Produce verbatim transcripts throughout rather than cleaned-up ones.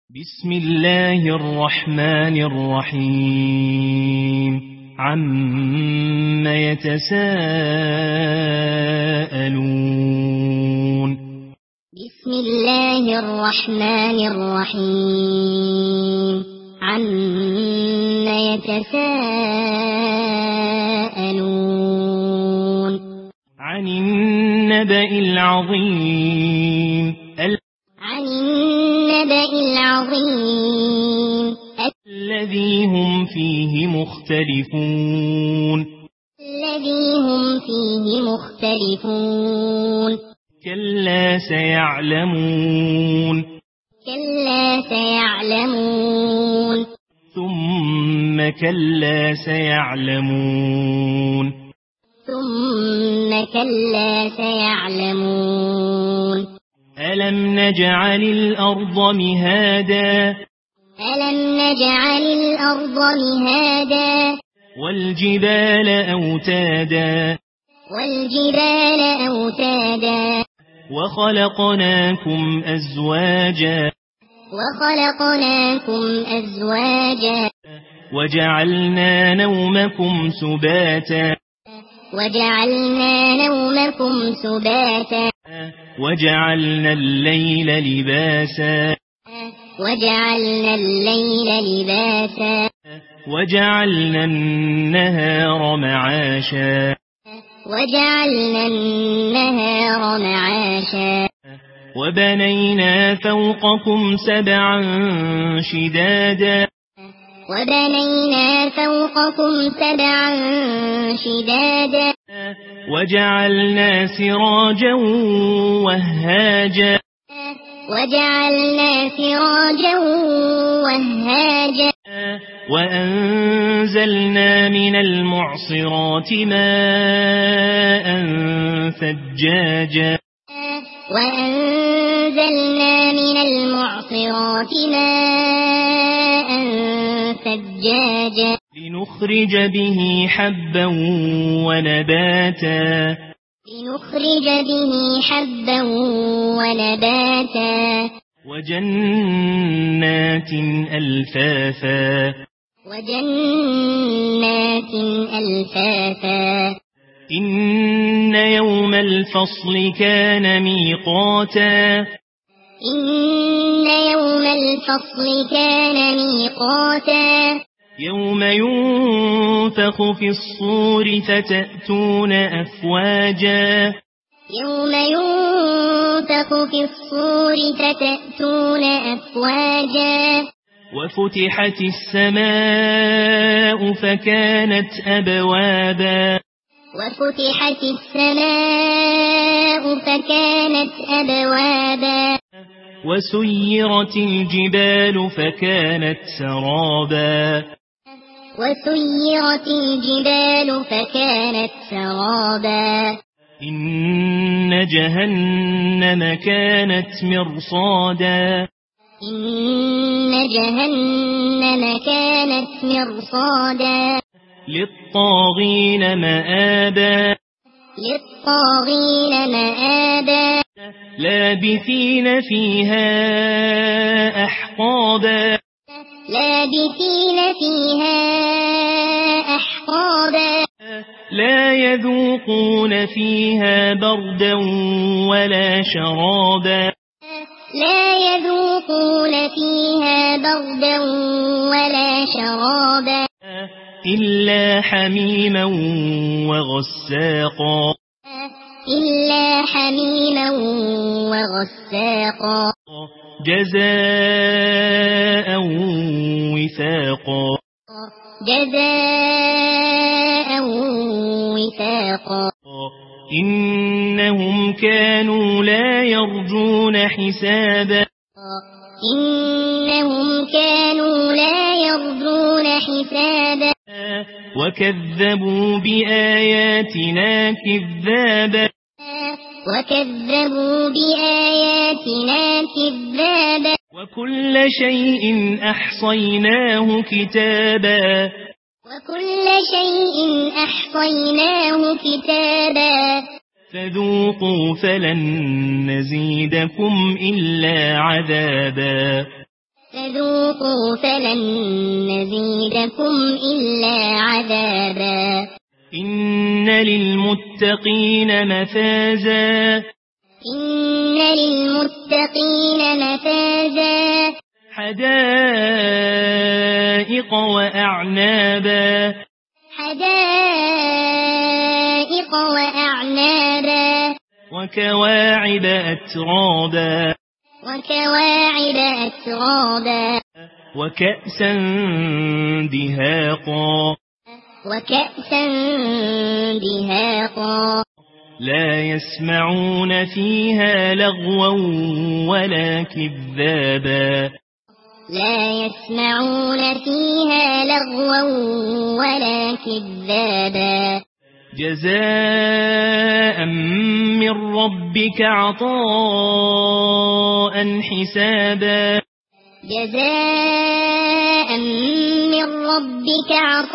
بسم الله الرحمن الرحيم عم يتساءلون بسم الله الرحمن الرحيم عم يتساءلون عن النبأ العظيم عن النبأ العظيم الذي هم فيه مختلفون الذي هم فيه مختلفون كلا سيعلمون كلا سيعلمون ثم كلا سيعلمون ثم كلا سيعلمون ألم نجعل الأرض مهادا ألم نجعل الأرض مهادا والجبال أوتادا والجبال أوتادا وخلقناكم أزواجا وخلقناكم أزواجا وجعلنا نومكم سباتا وجعلنا نومكم سباتا وجعلنا الليل لباسا وجعلنا الليل لباسا وجعلنا النهار معاشا وجعلنا النهار معاشا وبنينا فوقكم سبعا شدادا وبنينا فوقكم سبعا شدادا وجعلنا سراجا وهاجا وجعلنا سراجا وهاجا وأنزلنا من المعصرات ماء ثجاجا وأنزلنا من المعصرات ماء ثجاجا لنخرج به حبا ونباتا لنخرج به حبا ونباتا وجنات ألفافا وجنات ألفافا إن يوم الفصل كان ميقاتا إن يوم الفصل كان ميقاتا يوم ينفخ في الصور فتأتون أفواجا يوم ينفخ في الصور فتأتون أفواجا وفتحت السماء فكانت أبوابا وفتحت السماء فكانت أبوابا وسيرت الجبال فكانت سرابا وسيرت الجبال فكانت سرابا إن جهنم كانت مرصادا إن جهنم كانت مرصادا للطاغين مآبا للطاغين مآبا لابثين فيها أحقابا لابثين فيها أحقابا لا يذوقون فيها بردا ولا شرابا لا يذوقون فيها بردا ولا شرابا إلا حميما وغساقا إلا حميما وغساقا جزاء وفاقا جزاء وفاقا إنهم كانوا لا يرجون حسابا إنهم كانوا لا يرجون حسابا وكذبوا بآياتنا كذابا وكذبوا بآياتنا كذابا وكل شيء أحصيناه كتابا وكل شيء أحصيناه كتابا فذوقوا فلن نزيدكم إلا عذابا فذوقوا فلن نزيدكم إلا عذابا إن للمتقين مفازا إن للمتقين مفازا حدائق وأعنابا حدائق وأعنابا وكواعب أترابا وكواعب أترابا وكأسا دهاقا وكأسا دهاقا لا يسمعون فيها لغوا ولا كذابا لا يسمعون فيها لغوا ولا كذابا جزاء من ربك عطاء حسابا جزاء من ربك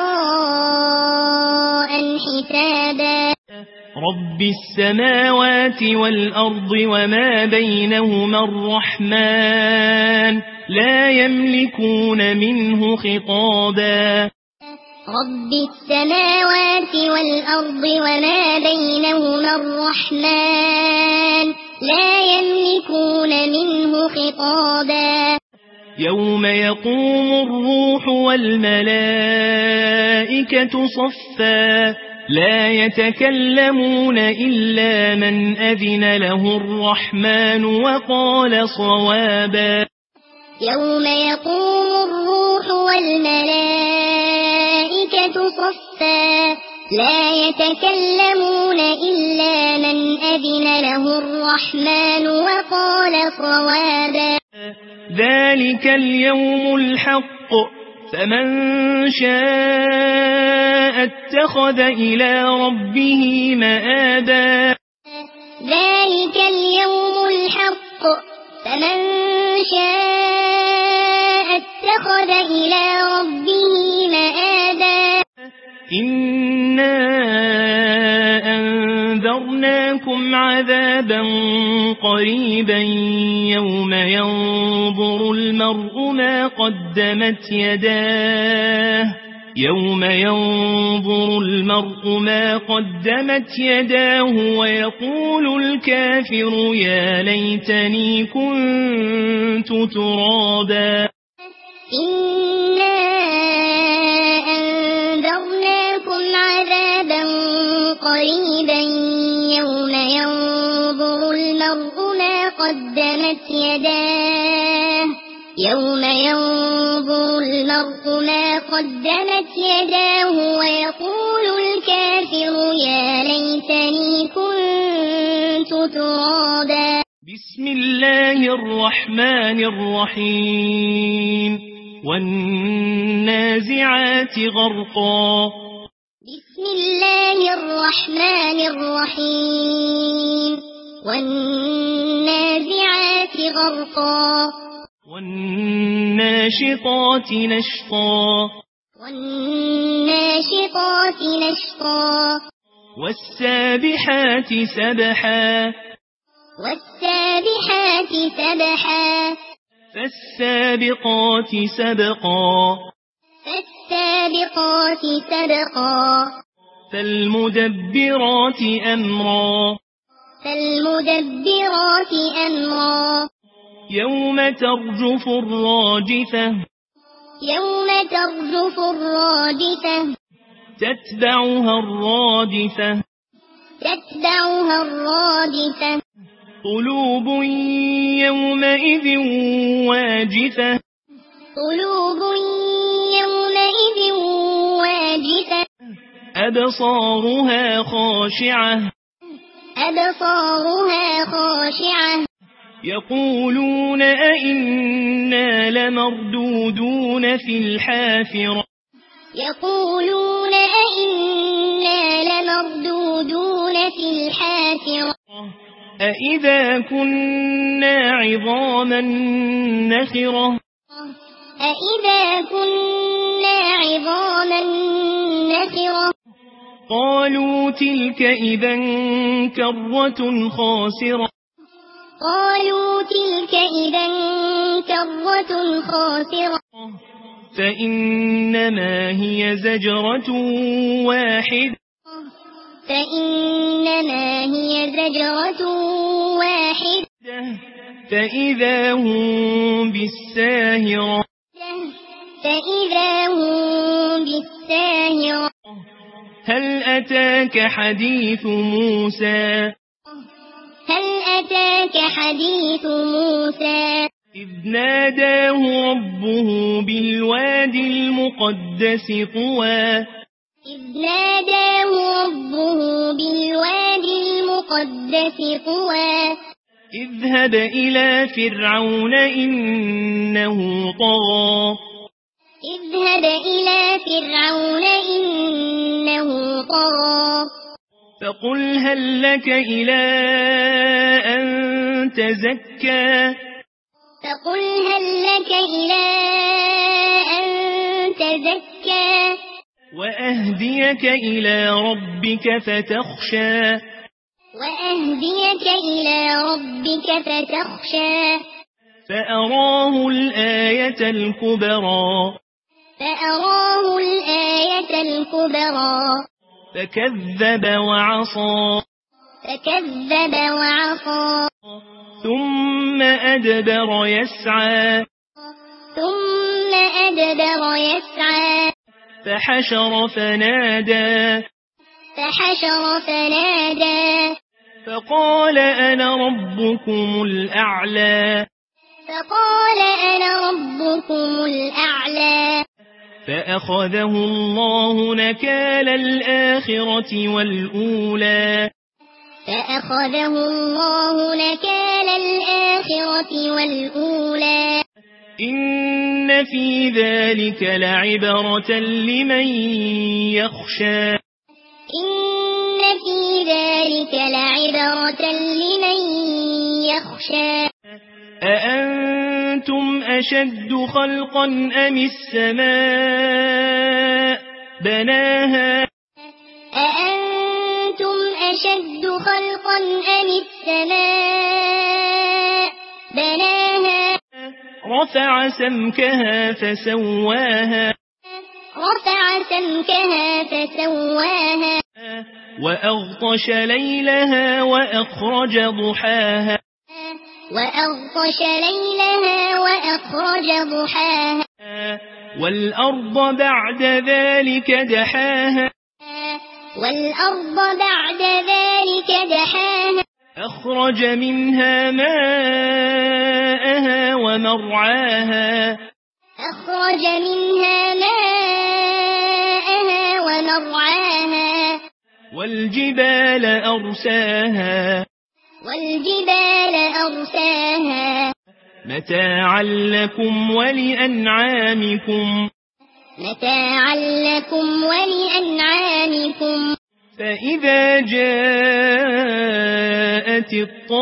عطاء حسابا رب السماوات والأرض وما بينهما الرحمن لا يملكون منه خطابا رب السماوات والأرض وما بينهما الرحمن لا يملكون منه خطابا يوم يقوم الروح والملائكة صفا لا يتكلمون إلا من أذن له الرحمن وقال صوابا يوم يقوم الروح والملائكة صفا لا يتكلمون إلا من أذن له الرحمن وقال صوابا ذلك اليوم الحق فمن شاء اتخذ إلى ربه مآبا ذلك اليوم الحق فمن شاء اتخذ إلى ربه مآبا إنا أنذرناكم عذابا قريبا يوم ينظر المرء ما قدمت يداه يوم ينظر المرء ما قدمت يداه ويقول الكافر يا ليتني كنت ترابا إنا أنذرناكم عذابا قريبا يوم ينظر المرء ما قدمت يداه يوم ينظر المرء ما قدمت يداه ويقول الكافر يا ليتني كنت ترابا بسم الله الرحمن الرحيم والنازعات غرقا بسم الله الرحمن الرحيم والنازعات غرقا والناشطات نشطا والناشطات نشطا والسابحات سبحا والسابحات سبحا فالسابقات سبقا فالسابقات سبقا فالمدبرات أمرا فالمدبرات أمرا يوم ترجف الراجفة يوم ترجف الراجفة تتبعها الرادفة تتبعها الرادفة قلوب يومئذ واجفة قلوب يومئذ واجفة أبصارها خاشعة أبصارها خاشعة يقولون أئنا لمردودون في الحافرة يقولون أئنا لمردودون في الحافرة أئذا كنا عظاما نخرة أئذا كنا عظاما نخرة قالوا تلك إذا كرة خاسرة قالوا تلك إذا كرة خاسرة فإنما هي زجرة واحدة فإنما هي زجرة واحدة فإذا هم بالساهرة فإذا هم بالساهرة هل أتاك حديث موسى هل أتاك حديث موسى إذ ناداه ربه بالوادي المقدس طوى إذ ناداه ربه بالوادي المقدس طوى اذهب إلى فرعون إنه طغى اذهب إلى فرعون إنه طغى فقل هل لك إلى أن تزكى فقل هل لك إلى أن تزكى وأهديك إلى ربك فتخشى وأهديك إلى ربك فتخشى فأراه الآية الكبرى فأراه الآية الكبرى فكذب وعصى فكذب وعصى ثم أدبر يسعى ثم أدبر يسعى فحشر فنادى فحشر فنادى فقال أنا ربكم الأعلى فقال أنا ربكم الأعلى فأخذه الله نكال الآخرة والأولى فأخذه الله نكال الآخرة والأولى إن في ذلك لعبرة لمن يخشى إن في ذلك لعبرة لمن يخشى أأنتم أشد خلقا أم السماء بناها أأنتم أشد خلقا أم السماء بناها رفع سمكها فسواها رفع سمكها فسواها وأغطش ليلها وأخرج ضحاها وأغطش ليلها وأخرج ضحاها والأرض بعد ذلك دحاها والأرض بعد ذلك دحاها أخرج منها ماءها ومرعاها أخرج منها ماءها ومرعاها والجبال أرساها والجبال أرساها متاعا لكم ولأنعامكم متاعا لكم ولأنعامكم فإذا جاءت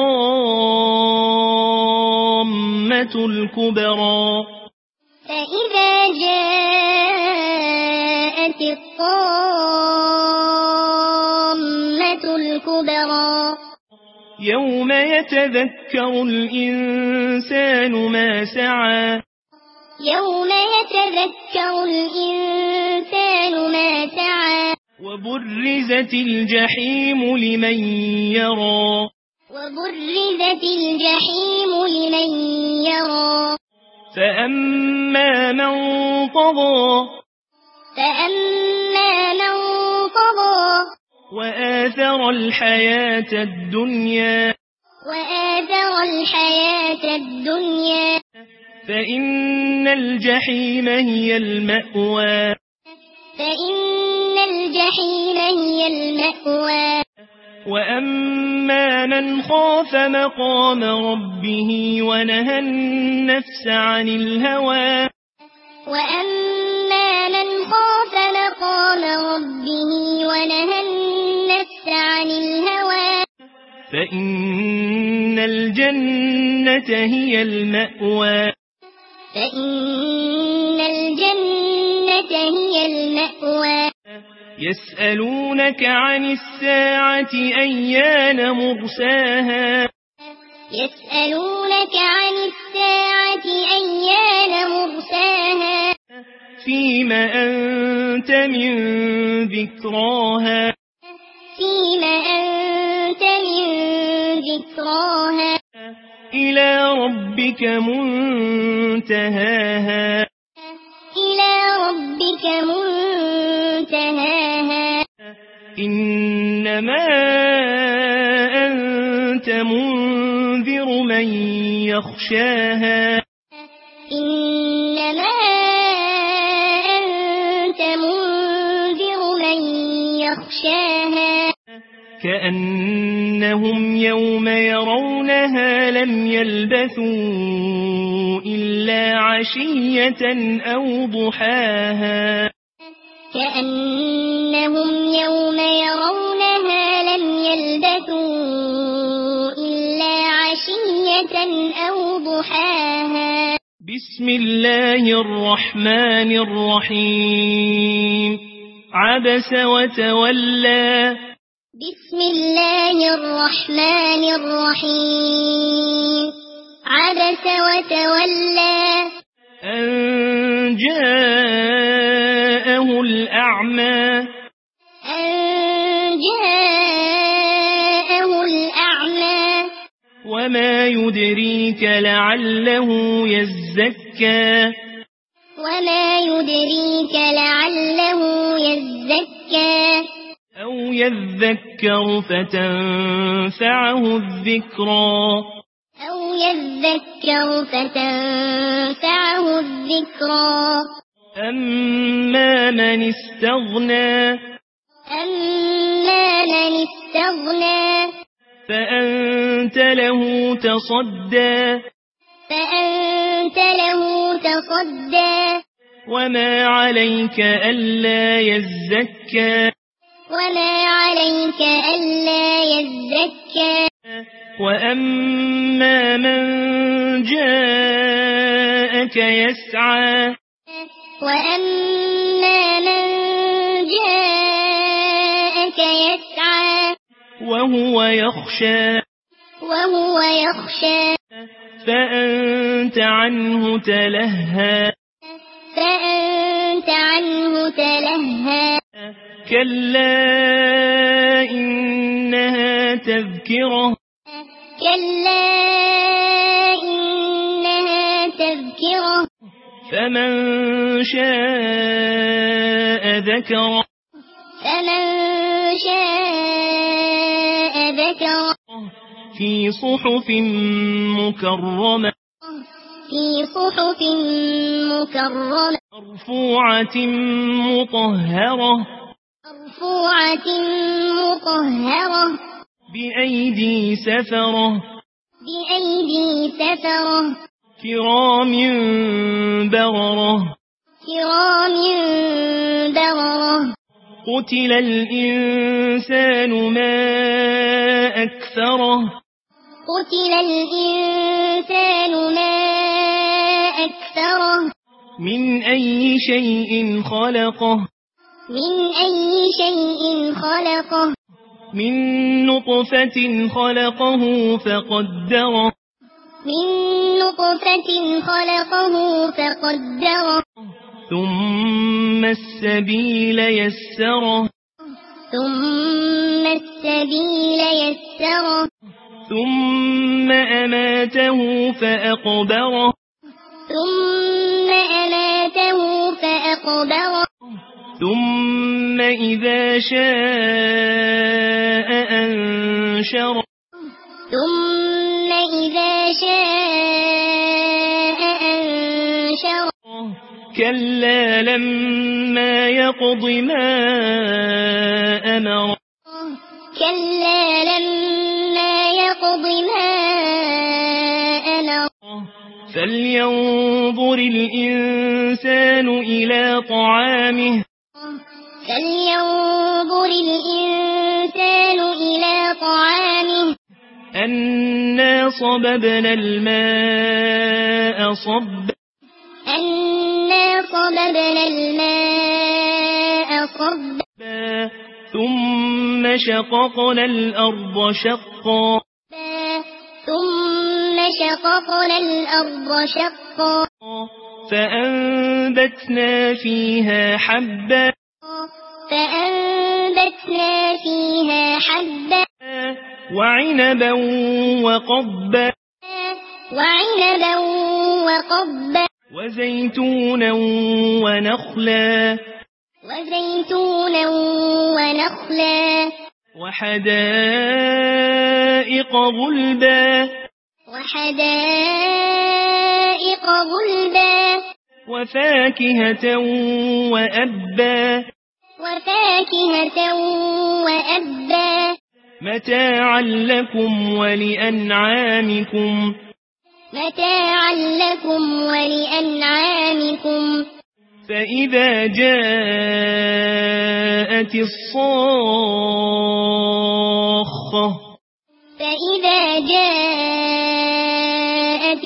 الطامة الكبرى فإذا جاءت الطامة الكبرى يوم يتذكر الإنسان ما سعى يوم يتذكر الإنسان ما سعى وبرزت الجحيم لمن يرى وبرزت الجحيم لمن يرى فأما من طغى فأما من طغى وآثر الحياة الدنيا وآثر الحياة الدنيا فإن الجحيم هي المأوى فإن الجحيم هي المأوى وأما من خاف مقام ربه ونهى النفس عن الهوى وأما من خاف مقام ربه ونهى النفس عن الهوى فإن الجنة هي المأوى فإن الجنة هي المأوى يسألونك عن الساعة أيان مرساها يسألونك عن الساعة أيان مرساها فيم أنت من ذكراها فيم أنت من ذكراها إلى ربك منتهاها إلى ربك منتهاها إنما أنت منذر من يخشاها إنما أنت منذر من يخشاها كأنهم يوم يرونها لم يلبثوا إلا عشية أو ضحاها كأنهم يوم يرونها لم يلبثوا إلا عشية أو ضحاها بسم الله الرحمن الرحيم عبس وتولى بسم الله الرحمن الرحيم عبس وتولى أن جاءه الأعمى أن جاءه الأعمى وما يدريك لعله يزكى وما يدريك لعله يزكى أو يذكر فتنفعه الذكرى أو يذكر فتنفعه الذكرى أما من استغنى أما من استغنى فأنت له تصدى فأنت له تصدى وما عليك ألا يزكى وما عليك ألا يزكى وأما من جاءك يسعى وأما من جاءك يسعى وهو يخشى وهو يخشى فأنت عنه تلهى فأنت عنه تلهى كلا إنها تذكرة كلا إنها تذكرة فمن شاء ذكره فمن شاء ذكره في صحف مكرمة في صحف مكرمة مرفوعة مطهرة مرفوعة مطهرة بأيدي سفرة بأيدي سفرة كرام بررة كرام بررة قتل الإنسان ما أكثره قتل الإنسان ما أكثره من أي شيء خلقه من أي شيء خلقه من نطفة خلقه فقدره من نطفة خلقه فقدره ثم السبيل يسره ثم السبيل يسره ثم أماته فأقبره ثم أماته فأقبره ثم إذا شاء أنشره ثم إذا شاء أنشره كلا لما يقض ما أمره كلا لما يقض ما أمره فلينظر الإنسان إلى طعامه فلينظر الإنسان إلى طعامه أنا صببنا الماء صبا أنا صببنا الماء صبا ثم شققنا الأرض شقا ثم شققنا الأرض شقا فأنبتنا فيها حبا فأنبتنا فيها حبا وعنبا وقبا وعنبا وقبا وزيتونا ونخلا وزيتونا ونخلا وحدائق غلبا وحدائق غلبا وفاكهة وأبا وفاكهة وأبا متاعا لكم ولأنعامكم متاعا لكم ولأنعامكم فإذا جاءت الصاخة فإذا جاءت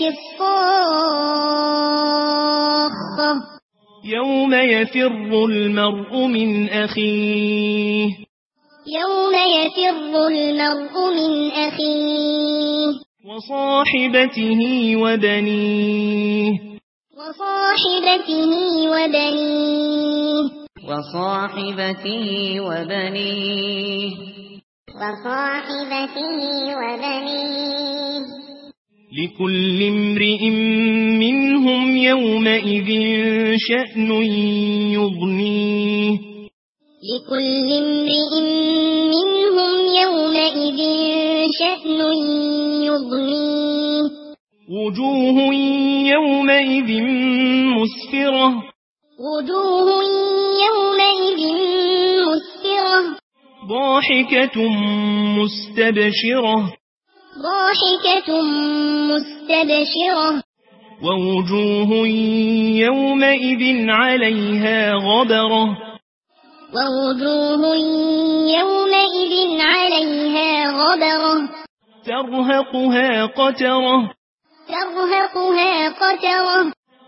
الصاخة يوم يفر المرء من أخيه يوم يفر المرء من أخيه وصاحبته وبنيه وصاحبته وبنيه وصاحبته وبنيه وصاحبته وبنيه لكل امرئ منهم يومئذ شأن يغنيه لكل امرئ منهم يومئذ شأن يغنيه وجوه يومئذ مسفرة وجوه يومئذ مسفرة ضاحكة مستبشرة ضاحكة مستبشرة ووجوه يومئذ عليها غبرة ووجوه يومئذ عليها غبرة ترهقها قترة ترهقها قترة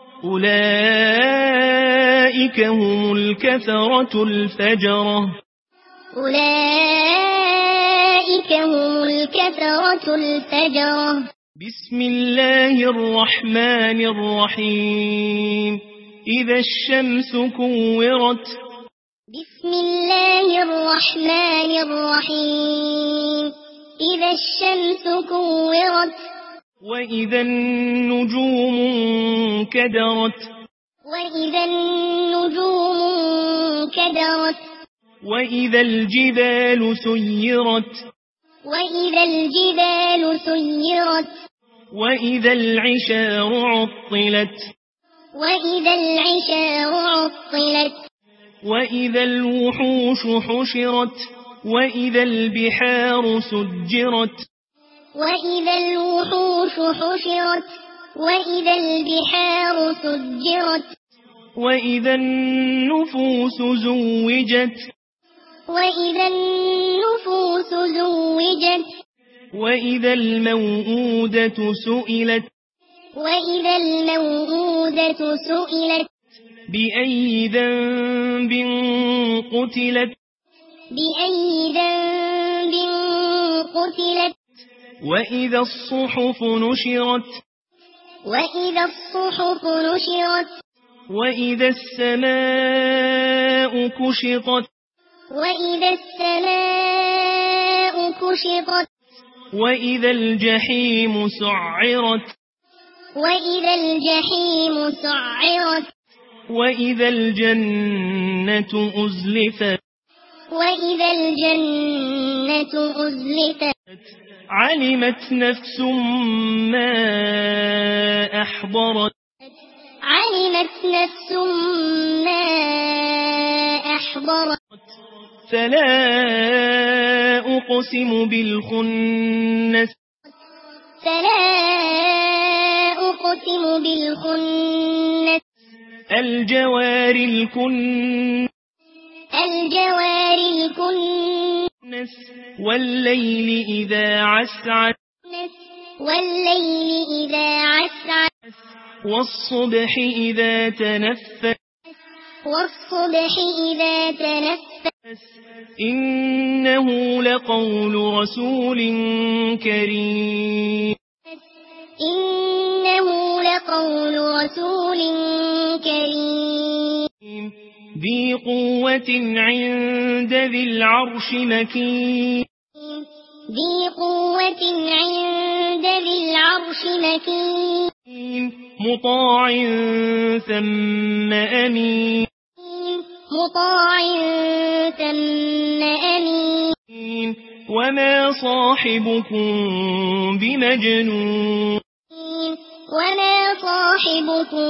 أولئك هم الكفرة الفجرة أولئك هم الكفرة الفجرة بسم الله الرحمن الرحيم إذا الشمس كورت بسم الله الرحمن الرحيم إذا الشمس كورت وإذا النجوم انكدرت وإذا النجوم انكدرت وإذا الجبال سيرت وإذا الجبال سيرت وإذا العشار عطلت وإذا العشار عطلت وإذا الوحوش حشرت وإذا البحار سجرت وإذا الوحوش حشرت وإذا البحار سجرت وإذا النفوس زوجت وإذا النفوس زوجت وإذا الموءودة سئلت وإذا الموءودة سئلت بأي ذنب قتلت بأي ذنب قتلت وإذا الصحف نشرت وإذا الصحف نشرت وإذا السماء كشطت وإذا السماء كشطت وإذا الجحيم سعرت وإذا الجحيم سعرت وإذا الجنة أزلفت وإذا الجنة أزلفت علمت نفس ما أحضرت علمت نفس ما أحضرت فلا أقسم بالخنس فلا أقسم بالخنس الجوار الكنس الجوار الكنس والليل إذا عسعس والليل إذا عسعس والصبح إذا تنفس والصبح إذا تنفس إنه لقول رسول كريم إنه لقول رسول كريم ذي قوة عند ذي العرش مكين ذي قوة عند ذي العرش مكين مطاع ثم أمين مطاع ثم أمين وما صاحبكم بمجنون وما صاحبكم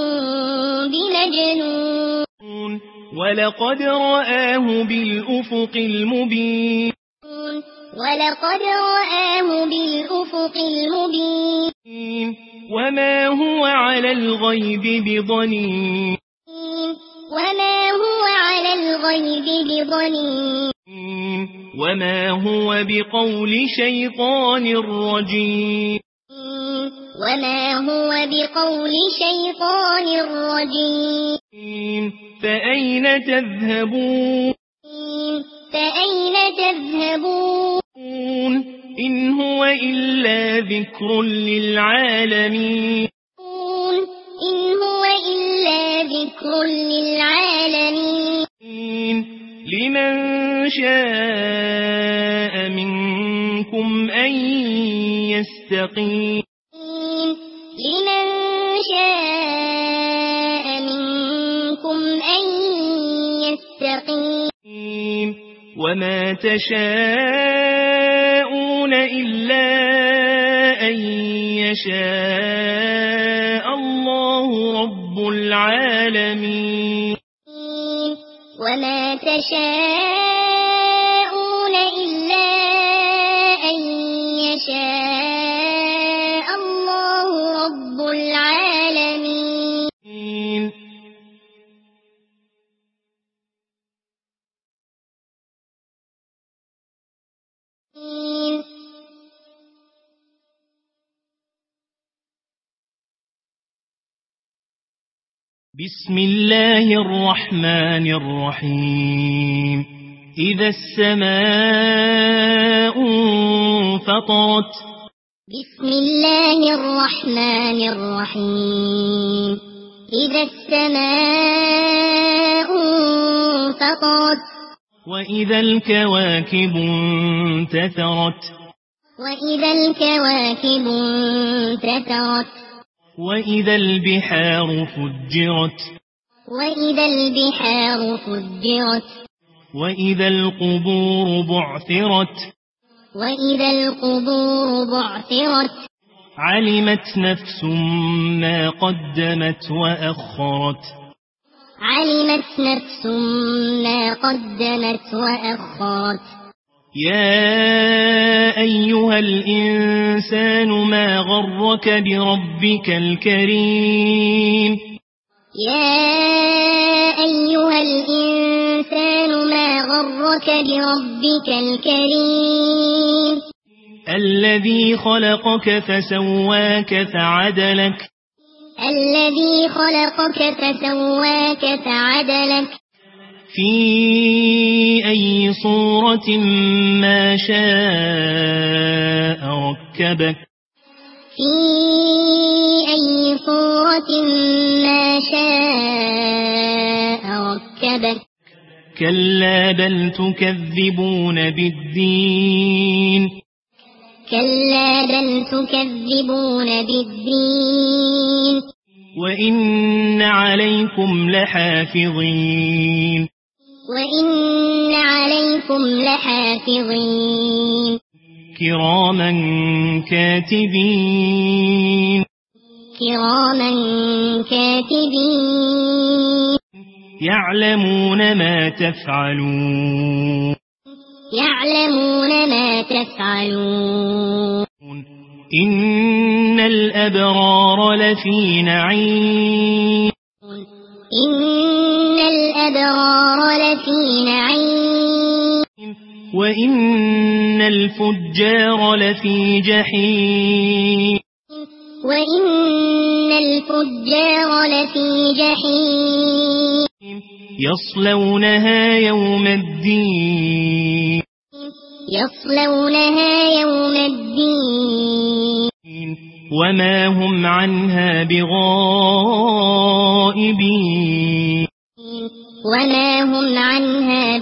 بمجنون ولقد رآه بالأفق المبين ولقد رآه بالأفق المبين وما هو على الغيب بضنين وما هو على الغيب بضنين وما هو بقول شيطان رجيم وما هو بقول شيطان رجيم فأين تذهبون فأين تذهبون إن هو إلا ذكر للعالمين إن هو إلا ذكر للعالمين لمن شاء منكم أن يستقيم لمن شاء منكم أن يستقيم وما تشاءون إلا أن يشاء الله رب العالمين وما تشاءون إلا أن يشاء الله رب العالمين بسم الله الرحمن الرحيم إذا السماء انفطرت بسم الله الرحمن الرحيم إذا السماء انفطرت وإذا الكواكب انتثرت وإذا الكواكب انتثرت وإذا البحار فجرت وإذا البحار فجرت وإذا القبور بعثرت وإذا القبور بعثرت علمت نفس ما قدمت وأخرت علمت نفس ما قدمت وأخرت يا أيها الإنسان ما غرك بربك الكريم يا أيها الإنسان ما غرك بربك الكريم الذي خلقك فسواك فعدلك الذي خلقك فسواك فعدلك في أي صورة ما شاء ركبك في أي صورة ما شاء ركبك كلا بل تكذبون بالدين كلا بل تكذبون بالدين وإن عليكم لحافظين وإن عليكم لحافظين كراما كاتبين كراما كاتبين يعلمون ما تفعلون يعلمون ما تفعلون إن الأبرار لفي نعيم إن الأبرار لفي نعيم وإن الفجار لفي جحيم وإن الفجار لفي جحيم يصلونها يوم الدين يصلونها يوم الدين وما هم عنها بغائبين وما هم عنها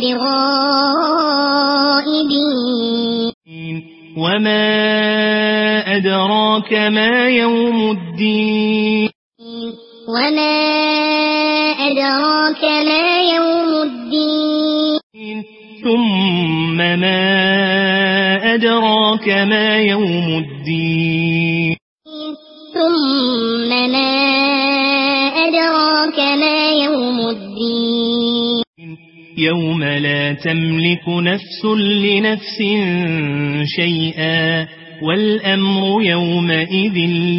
بغائبين وما أدراك ما يوم الدين وما أدراك ما يوم الدين ثم ما أدراك ما يوم الدين ثم ما أدراك ما يوم الدين يوم لا تملك نفس لنفس شيئا والأمر يومئذ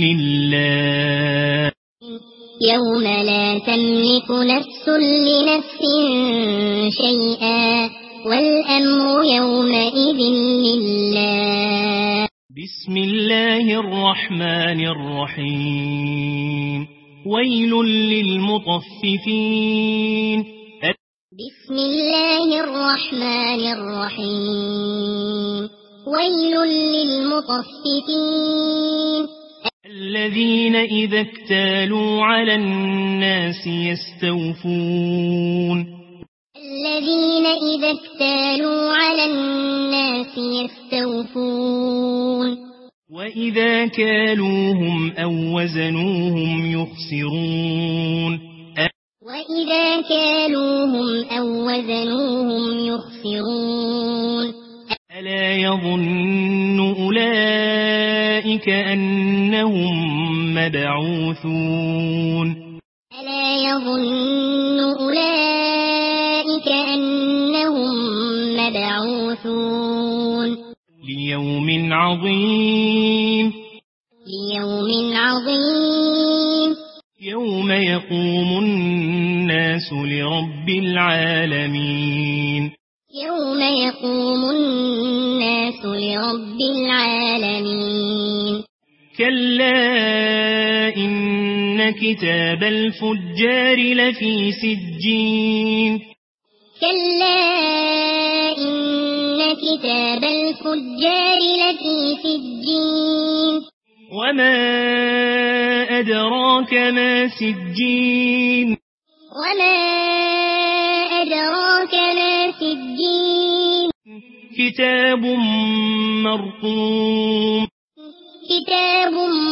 لله يوم لا تملك نفس لنفس شيئا والأمر يومئذ لله بسم الله الرحمن الرحيم ويل للمطففين بسم الله الرحمن الرحيم ويل للمطففين الذين إذا اكتالوا على الناس يستوفون الذين إذا اكتالوا على الناس يستوفون وإذا كالوهم أو وزنوهم يخسرون وإذا كالوهم أو وزنوهم يخسرون ألا يظن أولئك أنهم مبعوثون ألا يظن أولئك أنهم مبعوثون ليوم عظيم ليوم عظيم يوم يقوم الناس لرب العالمين يوم يقوم الناس لرب العالمين كلا إن كتاب الفجار لفي سجين كلا إن كتاب الفجار لفي سجين وما أدراك ما سجين وما أدراك ما سجين كتاب مرقوم كتاب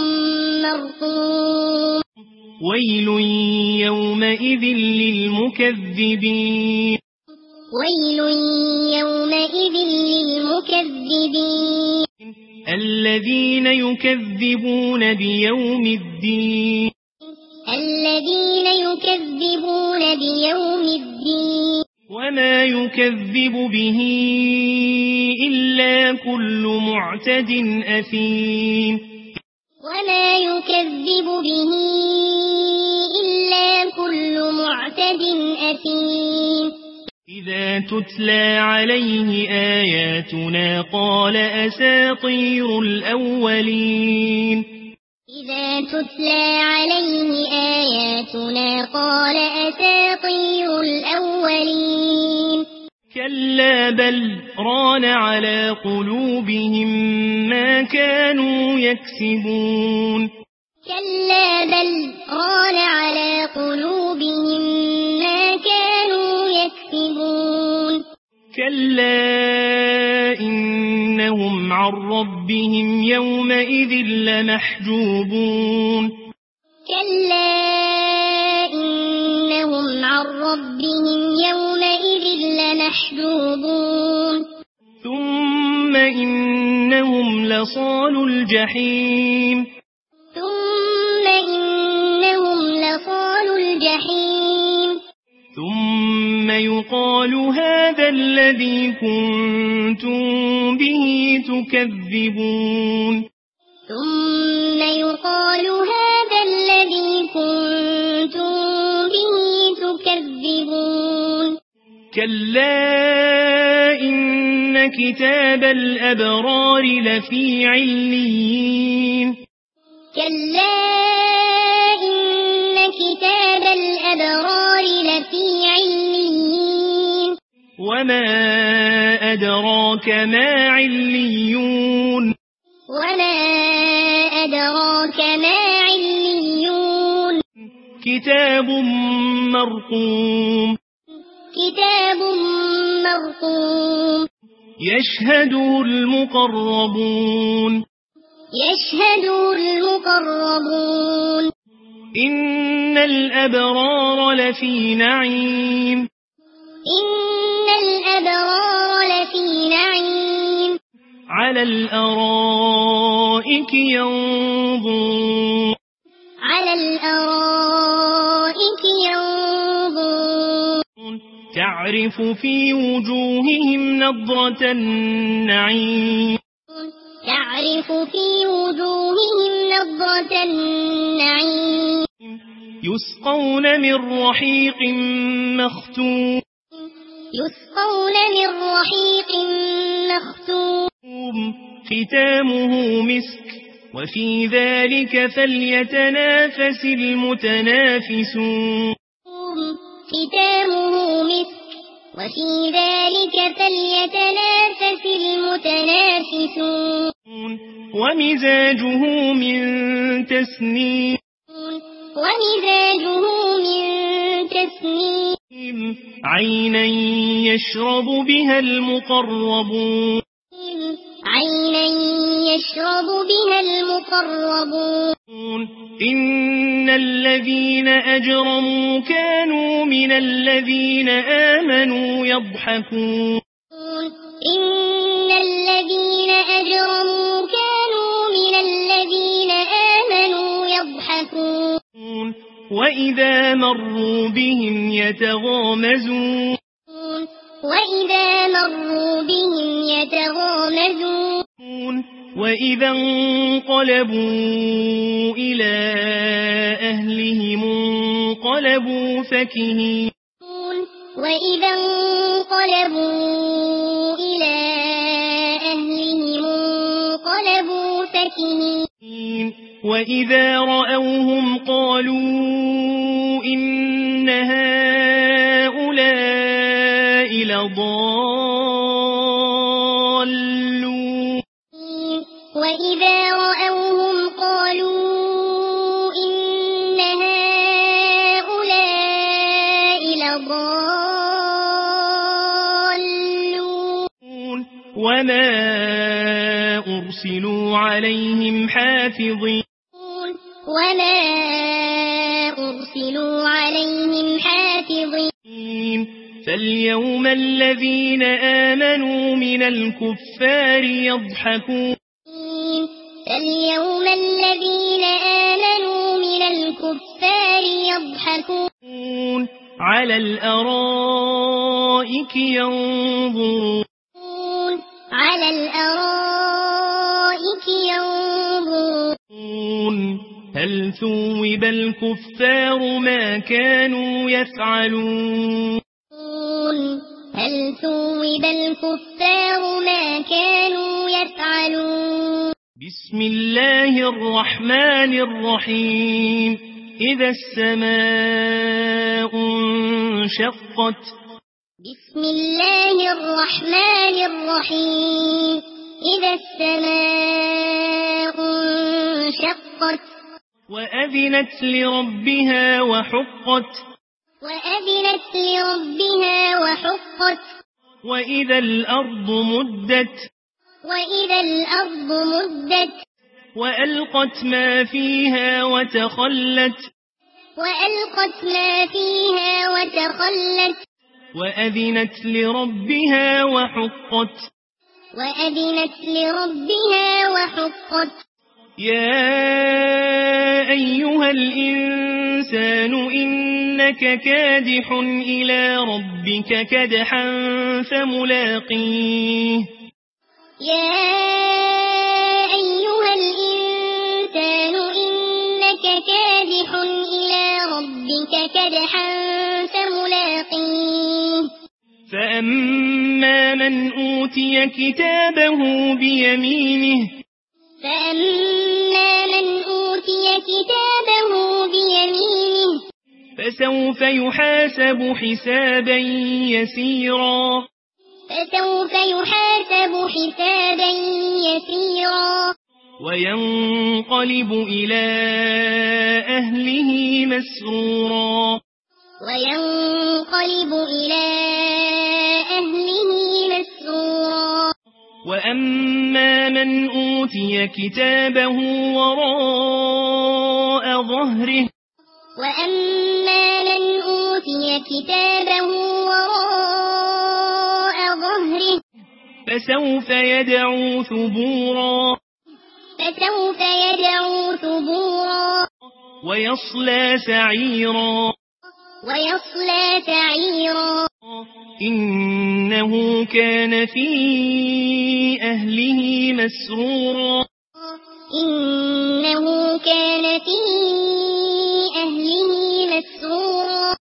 مرقوم ويل يومئذ للمكذبين ويل يومئذ للمكذبين الذين يكذبون بيوم الدين الذين يكذبون بيوم الدين وما يكذب به إلا كل معتد أثيم وما يكذب به إلا كل معتد أثيم إذا تتلى عليه آياتنا قال أساطير الأولين إذا تتلى عليه آياتنا قال أساطير الأولين كلا بل ران على قلوبهم ما كانوا يكسبون كلا بل ران على قلوبهم ما كانوا يكسبون كلا إنهم عن ربهم يومئذ لمحجوبون كلا إنهم عن ربهم يومئذ لمحجوبون ثم إنهم لصالو الجحيم ثم إنهم لصالو الجحيم ثم يقال هذا الذي كنتم به تكذبون ثم يقال هذا الذي كنتم به تكذبون كلا إن كتاب الأبرار لفي عليين كلا إن كتاب الأبرار لفي عليين وما أدراك ما عليون وما أدراك ما عليون كتاب مرقوم كتاب مرقوم يشهده المقربون يشهده المقربون إن الأبرار لفي نعيم إن الأبرار لفي نعيم على الأرائك ينظرون على الأرائك ينظرون تعرف في وجوههم نضرة النعيم تعرف في وجوههم نضرة النعيم يسقون من رحيق مختوم يسقون من رحيق مختوم ختامه مسك وفي ذلك فليتنافس المتنافسون ختامه مسك وفي ذلك فليتنافس المتنافسون ومزاجه من تسنيم ومزاجه من تسنيم عينا يشرب بها المقربون عينا يشرب بها المقربون إن الذين أجرموا كانوا من الذين آمنوا يضحكون إن الذين أجرموا كانوا من الذين آمنوا يضحكون وإذا مروا بهم يتغامزون وإذا مروا بهم يتغامزون وإذا انقلبوا إلى أهلهم انقلبوا فكهين وإذا انقلبوا إلى أهلهم انقلبوا فكهين وإذا رأوهم قالوا إن هؤلاء لضالون وإذا رأوهم قالوا إن هؤلاء لضالون وما أرسلوا عليهم حافظين وما أرسلوا عليهم حافظين فاليوم الذين آمنوا من الكفار يضحكون فاليوم الذين آمنوا من الكفار يضحكون على الأرائك ينظرون على الأرائك ينظرون هل ثوب الكفار ما كانوا يفعلون هل ثوب الكفار ما كانوا يفعلون بسم الله الرحمن الرحيم إذا السماء انشقت بسم الله الرحمن الرحيم إذا السماء انشقت وأذنت لربها وحقت وأذنت لربها وحقت وإذا الأرض مدت وإذا الأرض مدت وألقت ما فيها وتخلت وألقت ما فيها وتخلت وأذنت لربها وحقت وأذنت لربها وحقت يا أيها الإنسان إنك كادح إلى ربك كدحا فملاقيه يا أيها الإنسان إنك كادح إلى ربك كدحا فملاقيه فأما من أوتي كتابه بيمينه فأما من أوتي كتابه بيمينه فسوف يحاسب حسابا يسيرا فسوف يحاسب حسابا يسيرا وينقلب إلى أهله مسرورا وينقلب إلى أهله مسرورا وأما من أوتي كتابه وراء ظهره وأما من أوتي كتابه وراء ظهره فسوف يدعو ثبورا فسوف يدعو ثبورا ويصلى سعيرا ويصلى سعيرا إنه كان في أهله مسرورا إنه كان في أهله مسرورا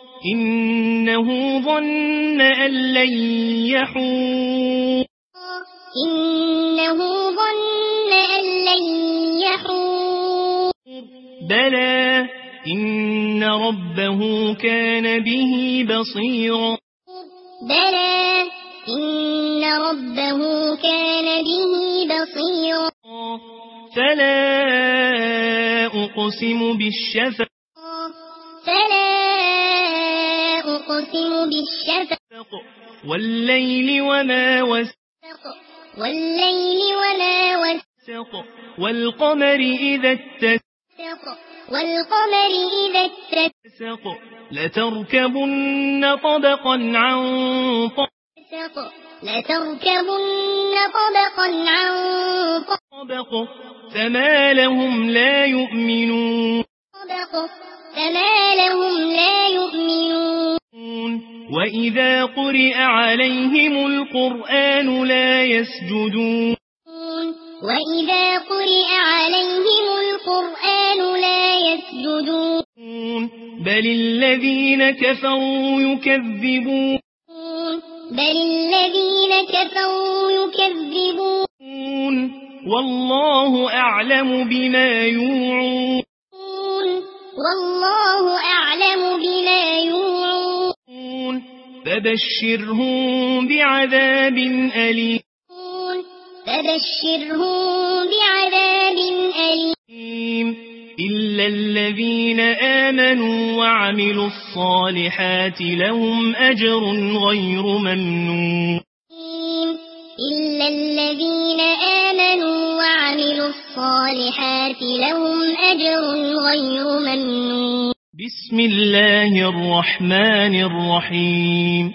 إنه ظن أن لن يحور إنه ظن أن لن يحور بلى إن ربه كان به بصيرا بلى إن ربه كان به بصيرا فلا أقسم بالشفق فلا أقسم بالشفق والليل وما وسق والليل وما وسق والقمر إذا اتسق والقمر إذا اتسق لتركبن طبقا عن طبق لتركبن طبقا عن طبق فما لهم لا يؤمنون طبق فما لهم لا يؤمنون وإذا قرئ عليهم القرآن لا يسجدون وإذا قرئ عليهم القرآن لا يسجدون بل الذين كفروا يكذبون بل الذين كفروا يكذبون والله أعلم بما يوعون والله أعلم بما يوعون فبشرهم بعذاب أليم فبشرهم بعذاب أليم إلا الذين آمنوا وعملوا الصالحات لهم أجر غير ممنون إلا الذين آمنوا وعملوا الصالحات لهم أجر غير ممنون بسم الله الرحمن الرحيم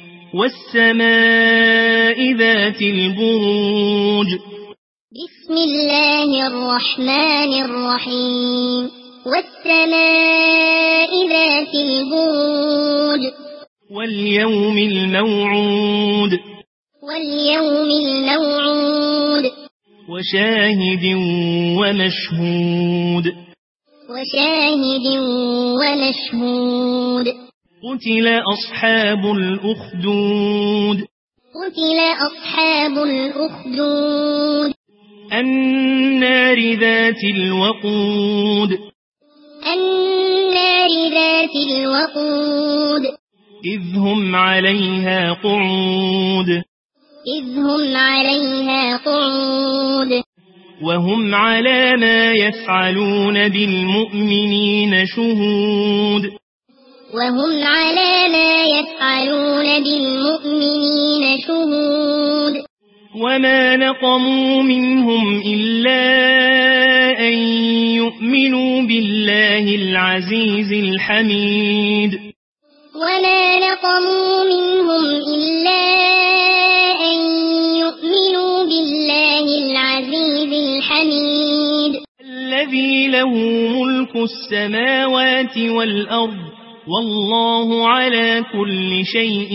والسماء ذات البروج بسم الله الرحمن الرحيم والسماء ذات البروج واليوم الموعود واليوم الموعود وشاهد ومشهود وشاهد ومشهود قتل أصحاب الأخدود قتل أصحاب الأخدود النار ذات الوقود النار ذات الوقود إذ هم عليها قعود إذ هم عليها قعود وهم على ما يفعلون بالمؤمنين شهود وهم على ما يفعلون بالمؤمنين شهود وما نقموا منهم إلا أن يؤمنوا بالله العزيز الحميد وما نقموا منهم إلا أن يؤمنوا بالله العزيز الحميد الذي له ملك السماوات والأرض والله على كل شيء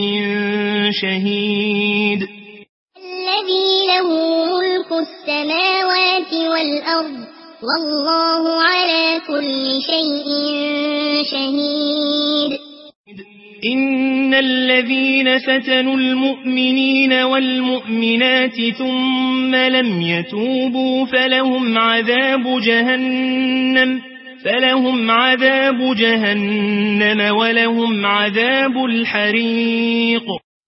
شهيد الذي له ملك السماوات والأرض والله على كل شيء شهيد إن الذين فتنوا المؤمنين والمؤمنات ثم لم يتوبوا فلهم عذاب جهنم فلهم عذاب جهنم ولهم عذاب الحريق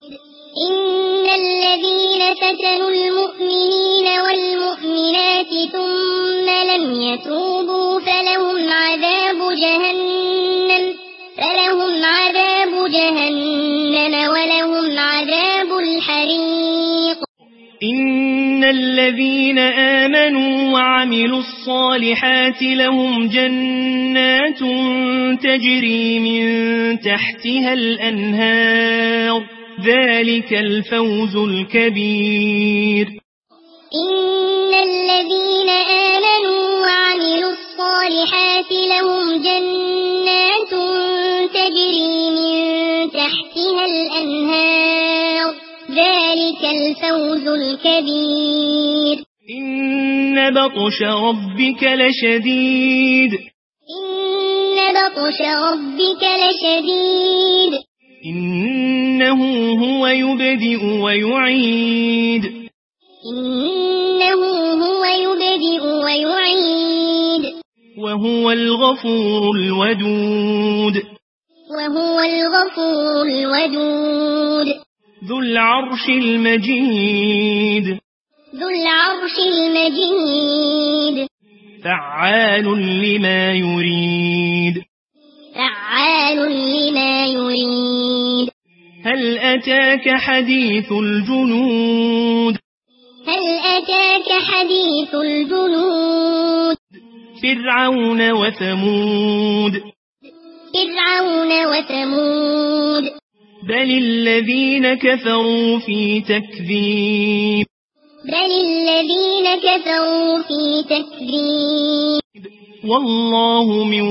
إن الذين فتنوا المؤمنين والمؤمنات ثم لم يتوبوا فلهم عذاب جهنم فلهم عذاب جهنم ولهم عذاب الحريق. إن الذين آمنوا وعملوا الصالحات لهم جنات تجري من تحتها الأنهار ذلك الفوز الكبير. إن الذين آمنوا وعملوا الصالحات لهم جنات تجري من تحتها الأنهار ذلك الفوز الكبير. إن بطش ربك لشديد إن بطش ربك لشديد إنه هو يبدئ ويعيد إنه هو يبدئ ويعيد وهو الغفور الودود وهو الغفور الودود ذو العرش المجيد ذو العرش المجيد فعال لما يريد فعال لما يريد. هل أتاك حديث الجنود هل أتاك حديث الجنود فرعون وثمود فرعون وثمود بل الذين كفروا في تكذيب بل الذين كفروا في تكذيب والله من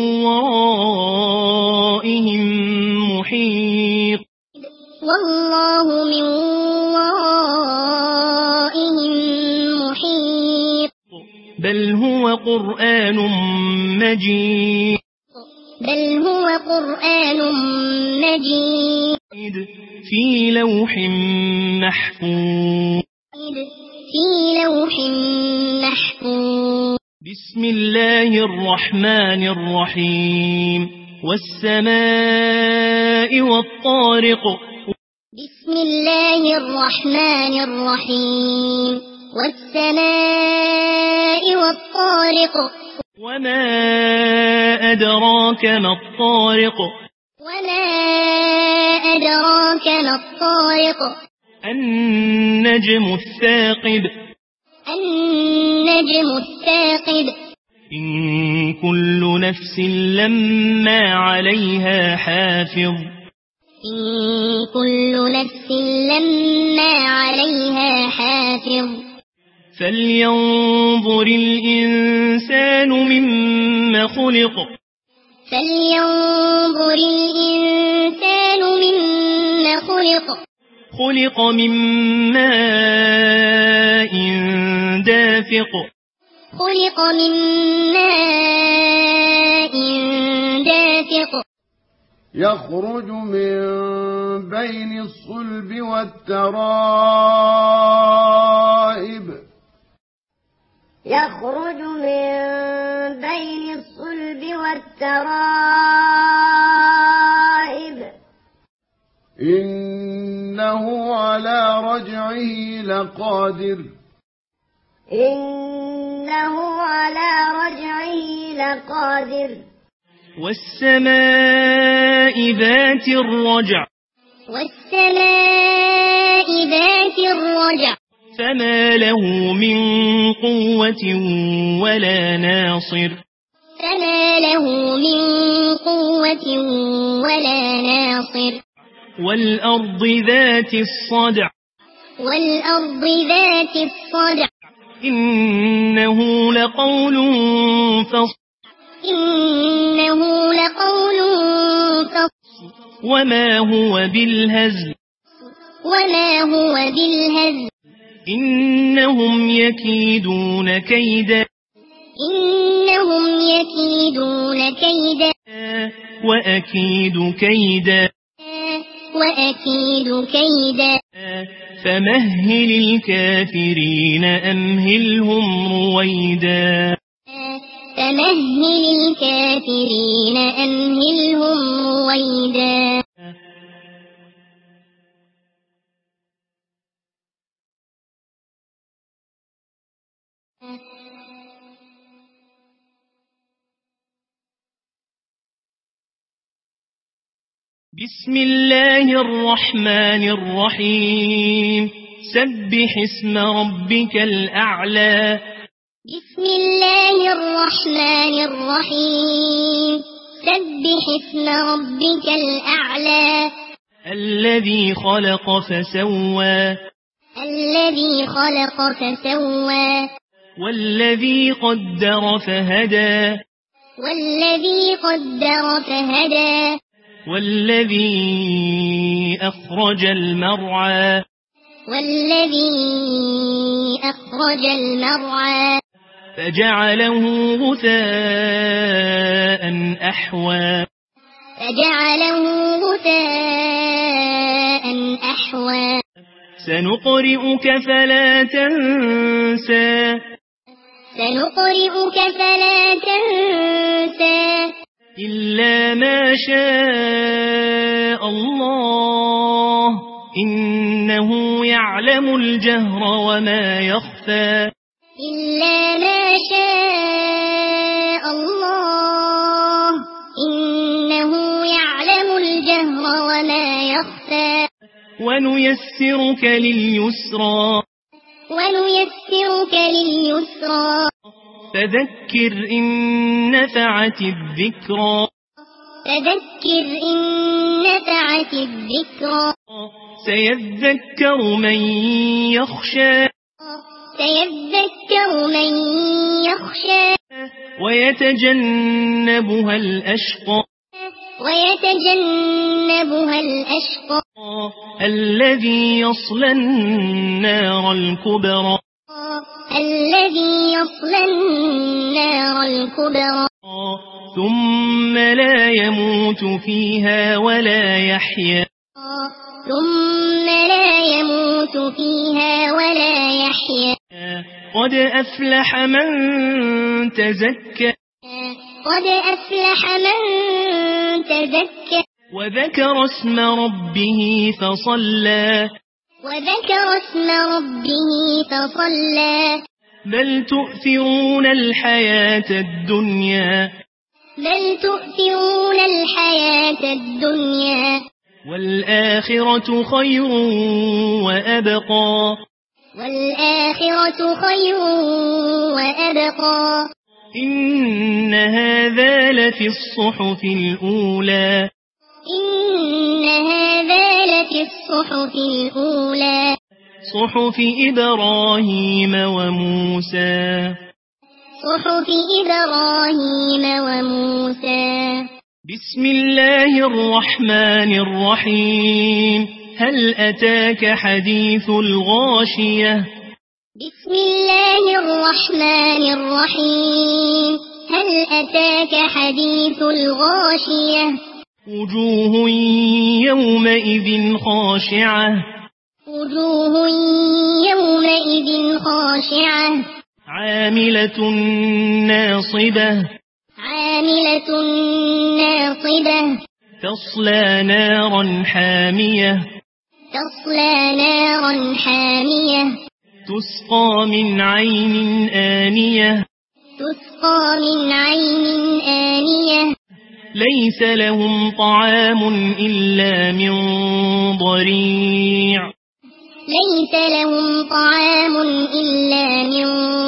ورائهم محيط والله من ورائهم محيط بل هو قرآن مجيد بل هو قرآن مجيد في لوح محفوظ في لوح محفوظ. بسم الله الرحمن الرحيم والسماء والطارق بسم الله الرحمن الرحيم والسماء والطارق وما أدراك ما الطارق وما أدراك ما الطارق النجم الثاقب النجم الثاقب إن كل نفس لما عليها حافظ إن كل نفس لما عليها حافظ فلينظر الإنسان مما خلق فلينظر الإنسان مما خلق خلق من ماء دافق خلق من ماء دافق يخرج من بين الصلب والترائب يخرج من بين الصلب والترائب إنه على رجعه لقادر إنه على رجعه لقادر والسماء ذات الرجع والسماء ذات الرجع فما له من قوة ولا ناصر فما له من قوة ولا ناصر والأرض ذات الصدع والأرض ذات الصدع إنه لقول فصل إنه لقول فصل وما هو بالهزل وما هو بالهزل إنهم يكيدون كيدا إنهم يكيدون كيدا وأكيد كيدا وأكيد كيدا فمهل الكافرين أمهلهم رويدا فمهل الكافرين أمهلهم رويدا. بسم الله الرحمن الرحيم سبح اسم ربك الأعلى بسم الله الرحمن الرحيم سبح اسم ربك الأعلى الذي خلق فسوى الذي خلق فسوى والذي قدر فهدى والذي قدر فهدى والذي أخرج المرعى والذي أخرج المرعى فجعله غثاء أحوى فجعله غثاء أحوى سنقرئك فلا تنسى سنقرئك فلا تنسى إلا ما شاء الله إنه يعلم الجهر وما يخفى إلا ما شاء الله إنه يعلم الجهر وما يخفى ونيسرك لليسرى ونيسرك لليسرى فذكر إن نفعت الذكرى فذكر إن نفعت الذكرى سيذكر من يخشى سيذكر من يخشى ويتجنبها الأشقى ويتجنبها الأشقى الذي يصلى النار الكبرى الذي يصلى النار الكبرى ثم لا يموت فيها ولا يحيا ثم لا يموت فيها ولا يحيا قد أفلح من تزكى قد أفلح من تزكى وذكر اسم ربه فصلى وذكر اسم ربه فصلى بل تؤثرون الحياة الدنيا بل تؤثرون الحياة الدنيا والآخرة خير وأبقى والآخرة خير وأبقى إن هذا لفي الصحف الأولى إن هذا لفي الصحف الأولى صحف إبراهيم وموسى صحف إبراهيم وموسى بسم الله الرحمن الرحيم هل أتاك حديث الغاشية بسم الله الرحمن الرحيم هل أتاك حديث الغاشية وجوه يومئذ خاشعة وجوه يومئذ خاشعة عاملة ناصبة عاملة ناصبة تصلى نارا حامية تصلى نارا حامية تسقى من عين آنية تسقى من عين آنية ليس لهم طعام إلا من ضريع ليس لهم طعام إلا من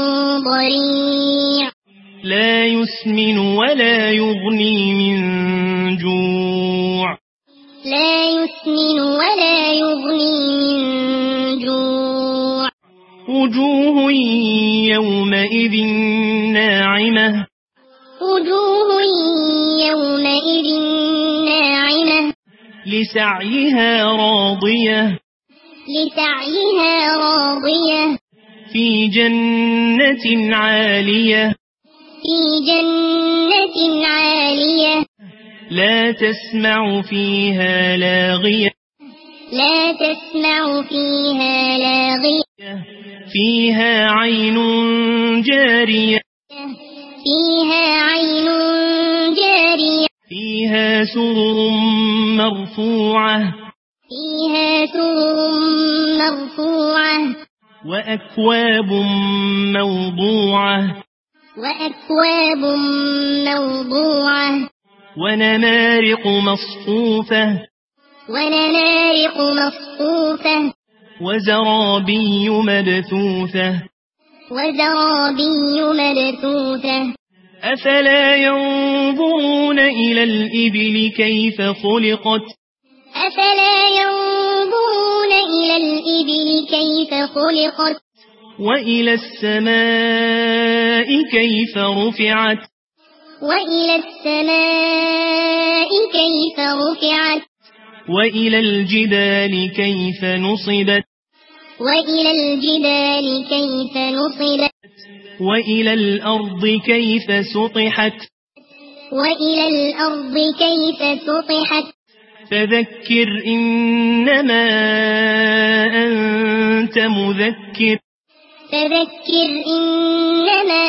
ضريع لا يسمن ولا يغني من جوع لا يسمن ولا يغني من جوع وجوه يومئذ ناعمة وجوه يومئذ ناعمة لسعيها راضية لسعيها راضية في جنة عالية في جنة عالية لا تسمع فيها لاغية لا تسمع فيها لاغية فيها عين جارية فيها عين جارية فيها سرر مرفوعة فيها سرر مرفوعة وأكواب موضوعة وأكواب موضوعة ونمارق مصفوفة ونمارق مصفوفة وزرابي مبثوثة وزرابي مبثوثة أفلا ينظرون إلى الإبل كيف خلقت أفلا ينظرون إلى الإبل كيف خلقت وإلى السماء كيف رفعت وإلى السماء كيف رفعت وإلى الجبال كيف نصبت وإلى الجبال كيف نصبت وإلى الأرض كيف سطحت وإلى الأرض كيف سطحت فذكر إنما أنت مذكر فذكر إنما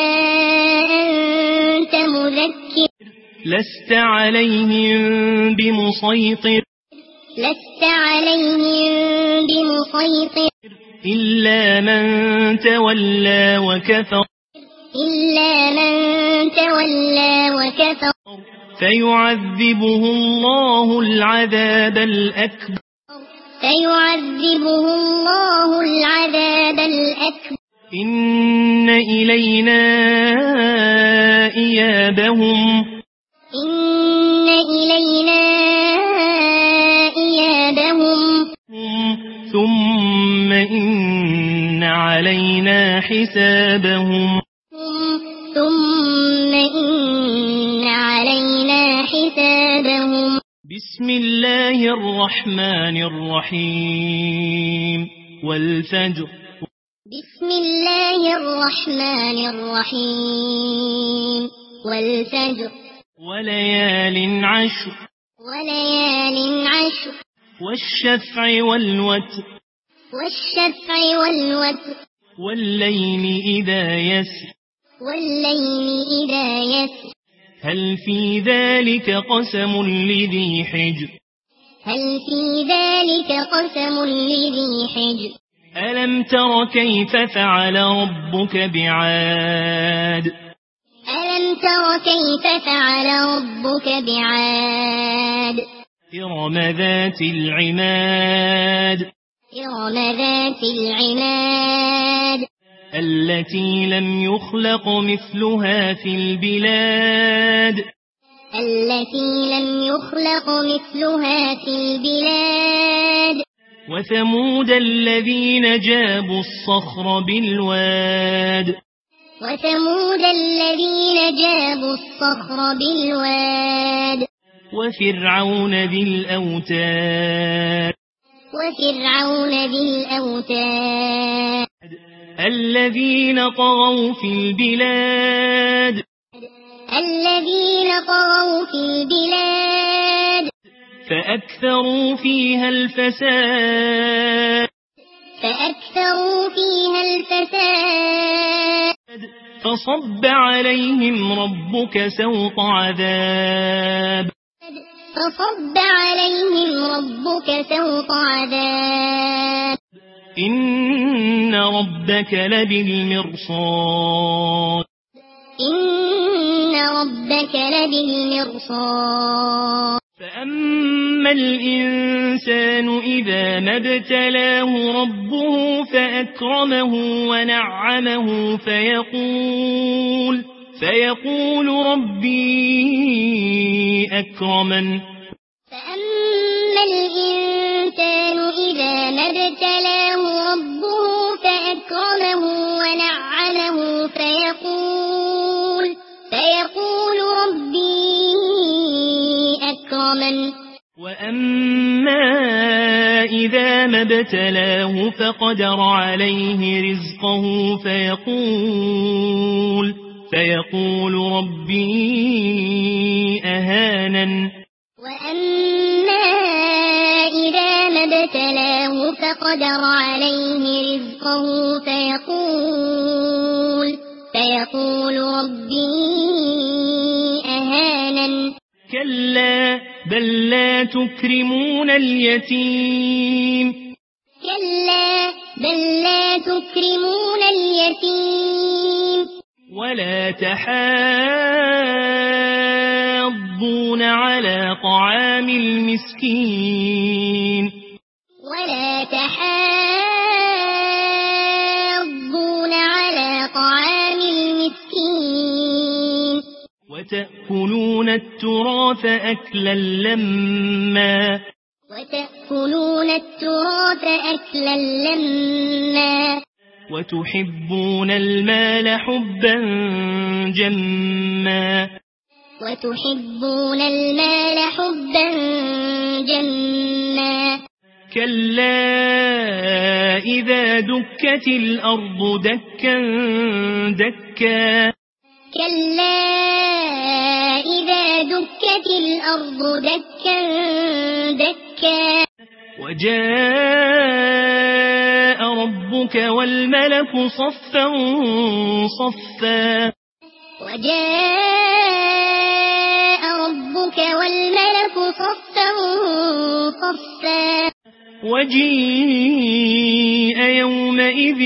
أنت مذكر لست عليهم بمسيطر لست عليهم بمسيطر إلا من تولى وكفر إلا من تولى وكفر فيعذبه الله العذاب الأكبر فيعذبه الله العذاب الأكبر إن إلينا إيابهم إن إلينا إيابهم ثم إن علينا حسابهم ثم إن علينا حسابهم بسم الله الرحمن الرحيم والفجر بسم الله الرحمن الرحيم والفجر وليال عشر وليال عشر والشفع والوتر والشفع والوتر والليل إذا يسر والليل إذا يسر هل في ذلك قسم لذي حجر هل في ذلك قسم لذي حجر ألم تر كيف فعل ربك بعاد ألم تر كيف فعل ربك بعاد إرم ذات العماد إرم ذات العماد التي لم يخلق مثلها في البلاد التي لم يخلق مثلها في البلاد وثمود الذين جابوا الصخر بالواد وثمود الذين جابوا الصخر بالواد وفرعون ذي الأوتاد وفرعون ذي الأوتاد الذين طغوا في البلاد الذين طغوا في البلاد فأكثروا فيها الفساد فأكثروا فيها الفساد فصب عليهم ربك سوط عذاب فصب عليهم ربك سوط عذاب إن ربك لبالمرصاد إن ربك لبالمرصاد فأما الإنسان إذا ما ابتلاه ربه فأكرمه ونعمه فيقول فيقول ربي أكرمن فأما الإنسان إذا ما ابتلاه ربه فأكرمه ونعمه فيقول فيقول ربي أكرمن وأما إذا ما ابتلاه فقدر عليه رزقه فيقول فيقول ربي أهانن وأما إذا ما ابتلاه فقدر عليه رزقه فيقول فيقول ربي أهانن كلا بل لا تكرمون اليتيم كلا بل لا تكرمون اليتيم ولا تحاضون تحاضون على طعام المسكين ولا تحاضون على طعام المسكين وتأكلون التراث أكلا لما وتأكلون التراث أكلا لما وتحبون المال حبا جما وتحبون المال حبا جما كلا إذا دكت الأرض دكا دكا كلا إذا دكت الأرض دكا دكا وجاء ربك والملك صفا صفا وجاء ربك والملك صفا صفا وجيء يومئذ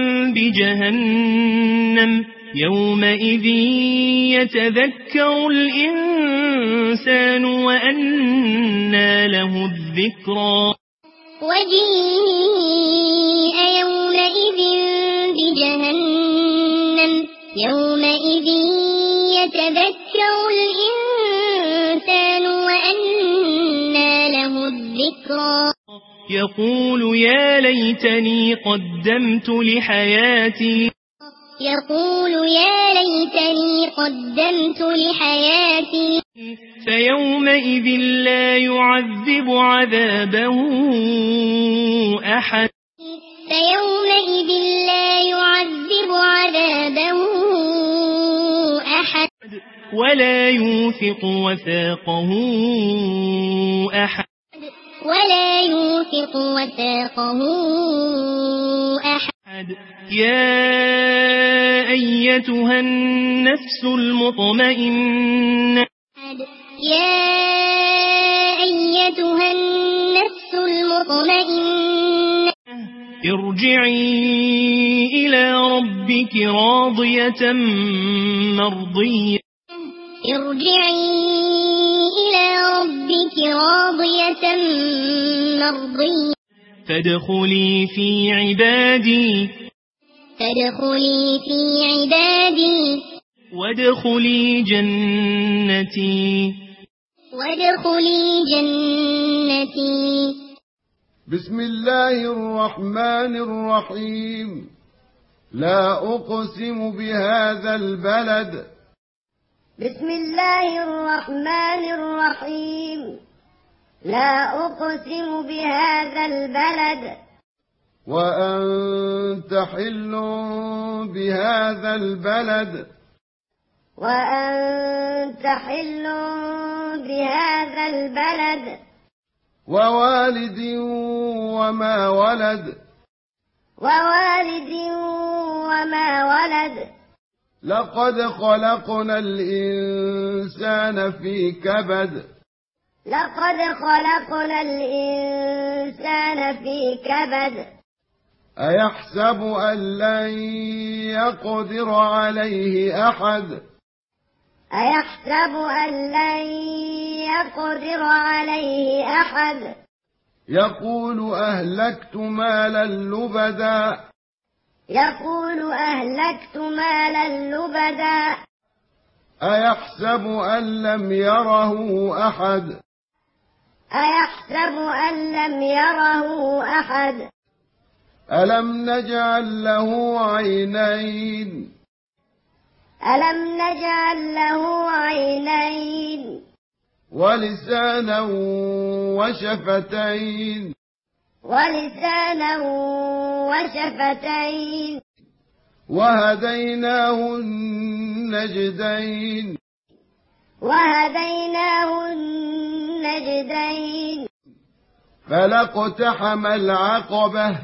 بجهنم يومئذ يتذكر الإنسان وأنى له الذكرى وجيء يومئذ بجهنم يومئذ يتذكر الإنسان وأنى له الذكرى يقول يا ليتني قدمت لحياتي يقول يا ليتني قدمت لحياتي فيومئذ لا يعذب عذابه أحد فيومئذ لا يعذب عذابه أحد ولا يوثق وثاقه أحد ولا يوثق وثاقه أحد يا أيتها النفس المطمئنة يا أيتها النفس المطمئنة ارجعي إلى ربك راضية مرضية ارجعي إلى ربك راضية مرضية فادخلي في عبادي فادخلي في عبادي وادخلي جنتي وادخلي جنتي بسم الله الرحمن الرحيم لا أقسم بهذا البلد بسم الله الرحمن الرحيم لا أقسم بهذا البلد وأنت حل بهذا البلد وأنت حل بهذا البلد ووالد وما ولد ووالد وما ولد لقد خلقنا الإنسان في كبد لقد خلقنا الإنسان في كبد أيحسب أن لن يقدر عليه أحد أيحسب أن لن يقدر عليه أحد يقول أهلكت مالا لبدا يقول أهلكت مالا لبدا أيحسب أن لم يره أحد أيحسب أن لم يره أحد ألم نجعل له عينين ألم نجعل له عينين ولسانا وشفتين ولسانا وشفتين وهديناه النجدين وهديناه النجدين فلاقتحم العقبة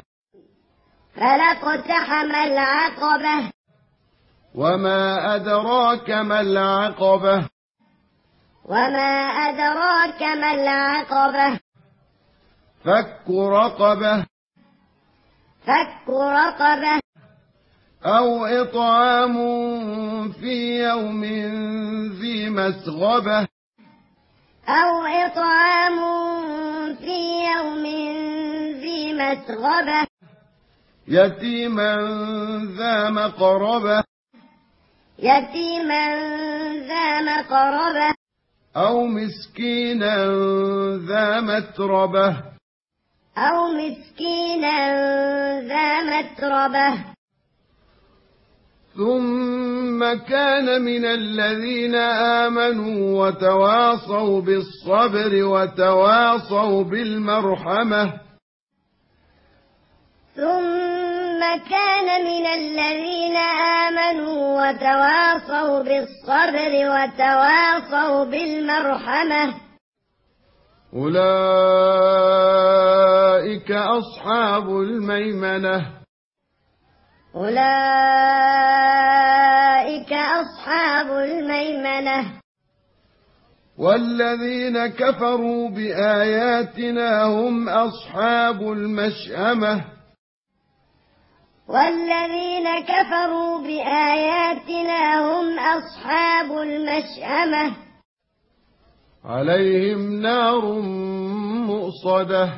فلاقتحم العقبة وما أدراك ما العقبة وما أدراك ما العقبة فك رقبة فك رقبة أو إطعام في يوم ذي مسغبة أو إطعام في يوم ذي مسغبة يتيما ذا مقربة يتيما ذا مقربة أو مسكينا ذا متربة أو مسكينا ذا متربة ثم كان من الذين آمنوا وتواصوا بالصبر وتواصوا بالمرحمة ثم كان من الذين آمنوا وتواصوا بالصبر وتواصوا بالمرحمة أولئك أصحاب الميمنة أولئك أصحاب الميمنة والذين كفروا بآياتنا هم أصحاب المشأمة والذين كفروا بآياتنا هم أصحاب المشأمة عليهم نار مؤصدة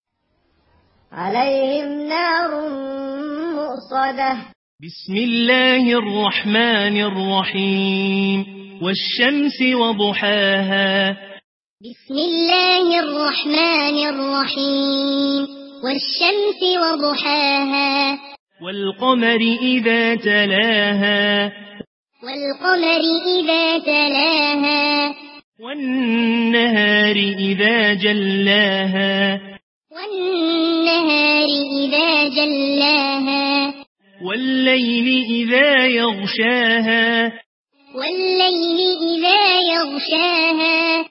عليهم نار مؤصدة بسم الله الرحمن الرحيم والشمس وضحاها بسم الله الرحمن الرحيم والشمس وضحاها والقمر إذا تلاها والقمر إذا تلاها والنهار إذا جلاها والنهار إذا جلاها والليل إذا يغشاها والليل إذا يغشاها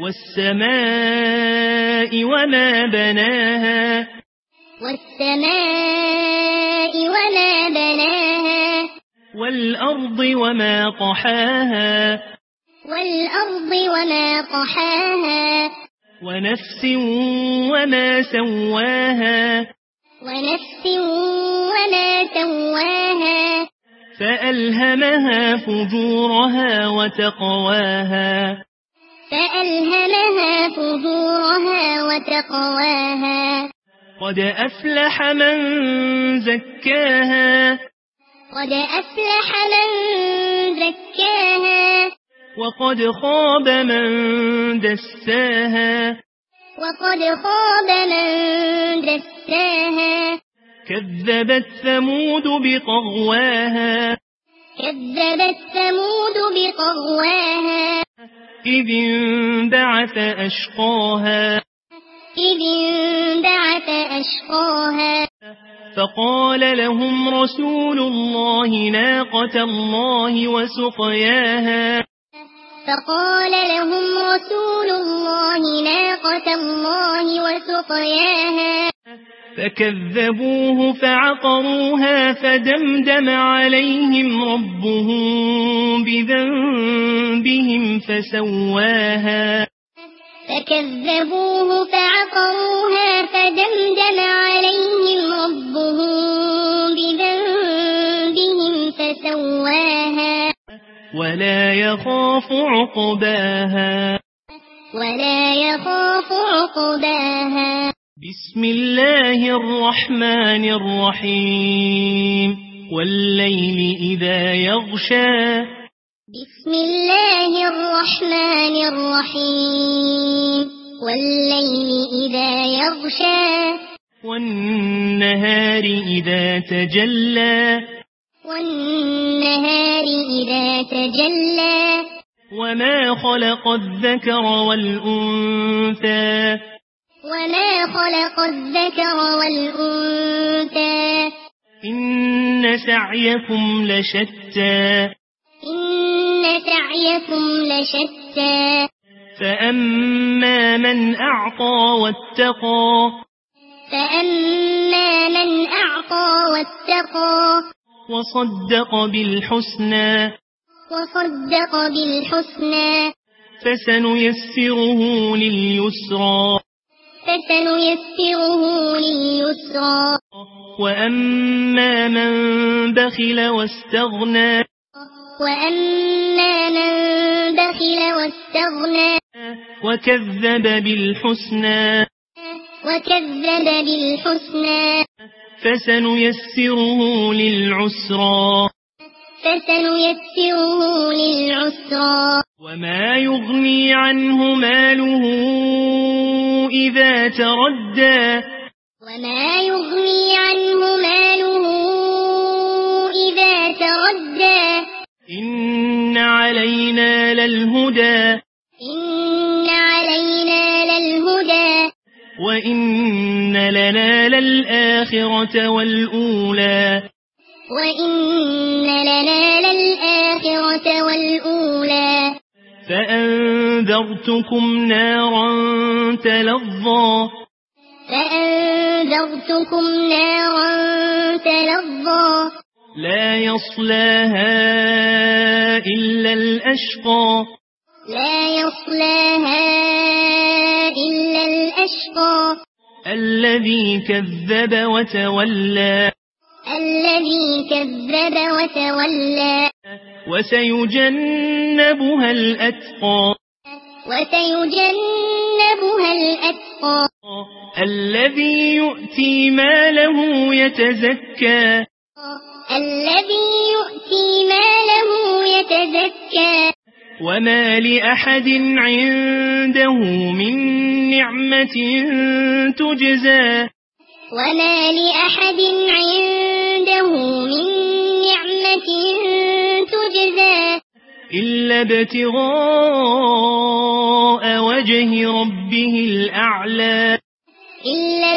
والسماء وما بناها والسماء وما بناها والأرض وما طحاها والأرض وما طحاها ونفس وما سواها ونفس وما سواها فألهمها فجورها وتقواها فألهمها فجورها وتقواها قد أفلح من زكاها قد أفلح من زكاها وقد خاب من دساها وقد خاب من دساها كذبت ثمود بطغواها كذبت ثمود بطغواها إذ انبعث أشقاها إذ انبعث أشقاها فقال لهم رسول الله ناقة الله وسقياها فقال لهم رسول الله ناقة الله وسقياها فكذبوه فعقروها فدمدم عليهم ربهم بذنبهم فسواها فكذبوه فعقروها فدمدم عليهم ربهم بذنبهم فسواها ولا يخاف عقباها ولا يخاف عقباها بسم الله الرحمن الرحيم والليل إذا يغشى بسم الله الرحمن الرحيم والليل إذا يغشى والنهار إذا تجلى والنهار إذا تجلى وما خلق الذكر والأنثى وما خلق الذكر والأنثى إن سعيكم لشتى إن سعيكم لشتى فأما من أعطى واتقى فأما من أعطى واتقى وصدق بالحسنى وصدق بالحسنى فسنيسره لليسرى فسنيسره لليسرى وأما من بخل واستغنى وأما من بخل واستغنى وكذب بالحسنى وكذب بالحسنى فسنيسره للعسرى فسنيسره للعسرى وما يغني عنه ماله إذا تردى وما يغني عنه ماله إذا تردى إن علينا للهدى إن علينا للهدى وإن لنا للآخرة والأولى وإن لنا للآخرة والأولى فأنذرتكم نارا تلظى فأنذرتكم نارا تلظى لا يصلاها إلا الأشقى لا يصلاها إلا الأشقى الذي كذب وتولى الذي كذب وتولى وسيجنبها الأتقى وسيجنبها الأتقى الذي يؤتي ماله يتزكى الذي يؤتي ماله يتزكى وما لأحد عنده من نعمة تجزى وما لأحد عنده من نعمة تجزى إلا ابتغاء وجه ربه الأعلى إلا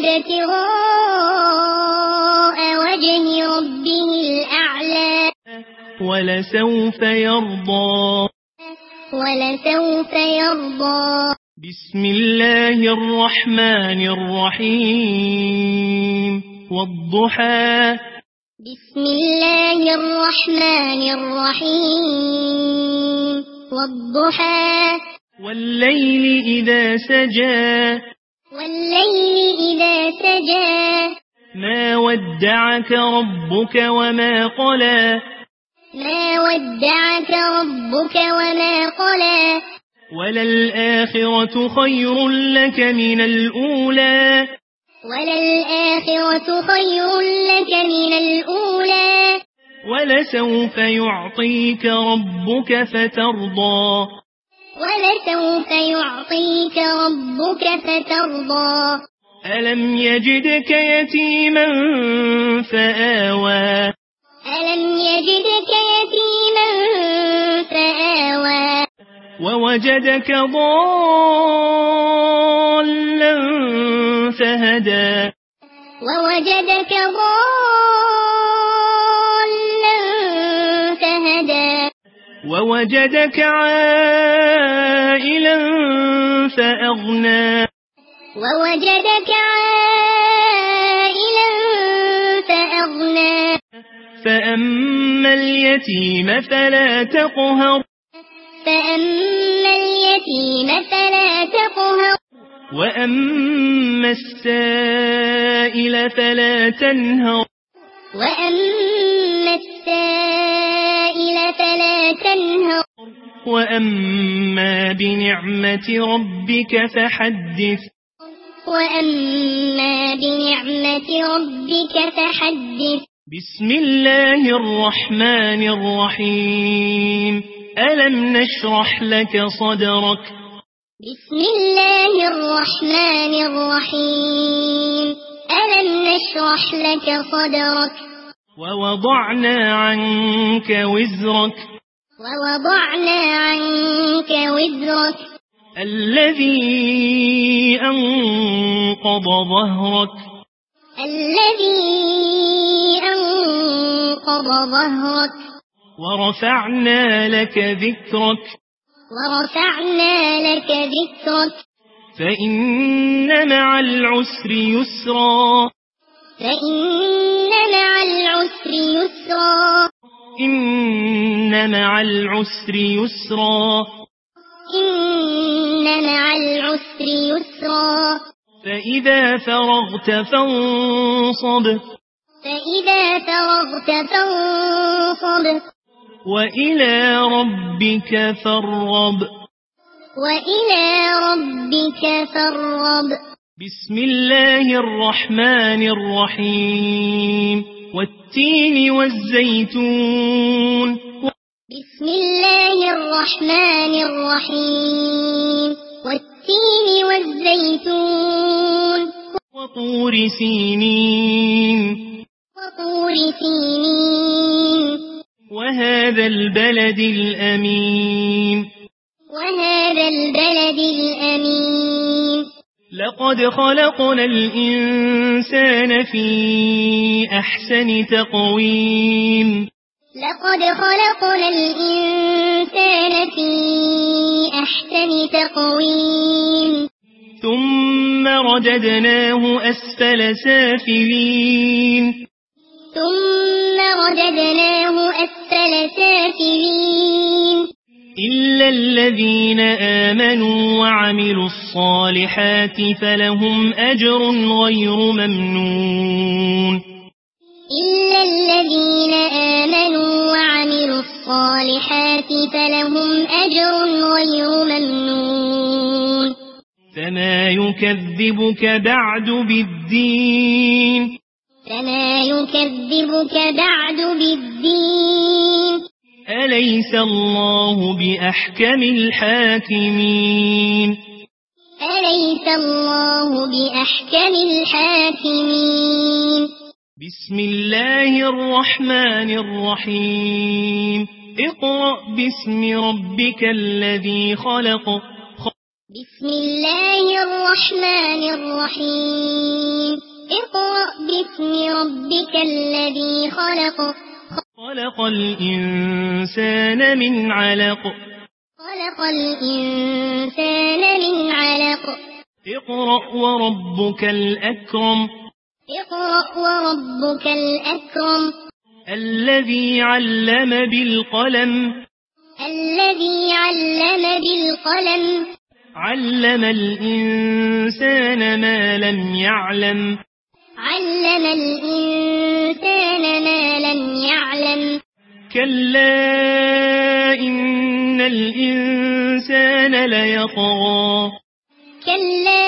ابتغاء وجه ربه الأعلى ولسوف يرضى ولسوف يرضى بسم الله الرحمن الرحيم والضحى بسم الله الرحمن الرحيم والضحى والليل إذا سجى والليل إذا سجى ما ودعك ربك وما قلى ما ودعك ربك وما قلى وللآخرة خير لك من الأولى وللآخرة خير لك من الأولى ولسوف يعطيك ربك فترضى ولسوف يعطيك ربك فترضى ألم يجدك يتيما فآوى ألم يجدك يتيما فآوى ووجدك ضالا فهدى ووجدك ضالا فهدى ووجدك عائلا فأغنى ووجدك عائلا فأغنى فأما اليتيم فلا تقهر فأما اليتيم فلا تقهر وأما السائل فلا تنهر وأما السائل فلا تنهر وأما بنعمة ربك فحدث وأما بنعمة ربك فحدث بسم الله الرحمن الرحيم ألم نشرح لك صدرك بسم الله الرحمن الرحيم ألم نشرح لك صدرك ووضعنا عنك وزرك ووضعنا عنك وزرك الذي أنقض ظهرك الذي أنقض ظهرك ورفعنا لك ذكرك ورفعنا لك ذكرك فإن مع العسر يسرا فإن مع العسر يسرا إن مع العسر يسرا إن مع العسر يسرا فإذا فرغت فانصب فإذا فرغت فانصب وإلى ربك فارغب وإلى ربك فارغب. بسم الله الرحمن الرحيم والتين والزيتون. بسم الله الرحمن الرحيم والتين والزيتون. وطور سينين. وطور سينين. وهذا البلد الأمين. وهذا البلد الأمين. لقد خلقنا الإنسان في أحسن تقويم. لقد خلقنا الإنسان في أحسن تقويم. ثم رددناه أسفل سافلين. ثم رددناه أسفل سافلين. إلا الذين آمنوا وعملوا الصالحات فلهم أجر غير ممنون. إلا الذين آمنوا وعملوا الصالحات فلهم أجر غير ممنون. فما يكذبك بعد بالدين. فما يكذبك بعد بالدين. أليس الله بأحكم الحاكمين. أليس الله بأحكم الحاكمين. بسم الله الرحمن الرحيم اقرأ باسم ربك الذي خلق. بسم الله الرحمن الرحيم اقرأ باسم ربك الذي خلق. خلق الإنسان من علق. خلق الإنسان من علق. اقرأ وربك الأكرم. اقرأ وربك الأكرم. الذي علم بالقلم. الذي علم بالقلم. علم الإنسان ما لم يعلم. علم الإنسان ما لم يعلم. كلا إن الإنسان ليطغى. كلا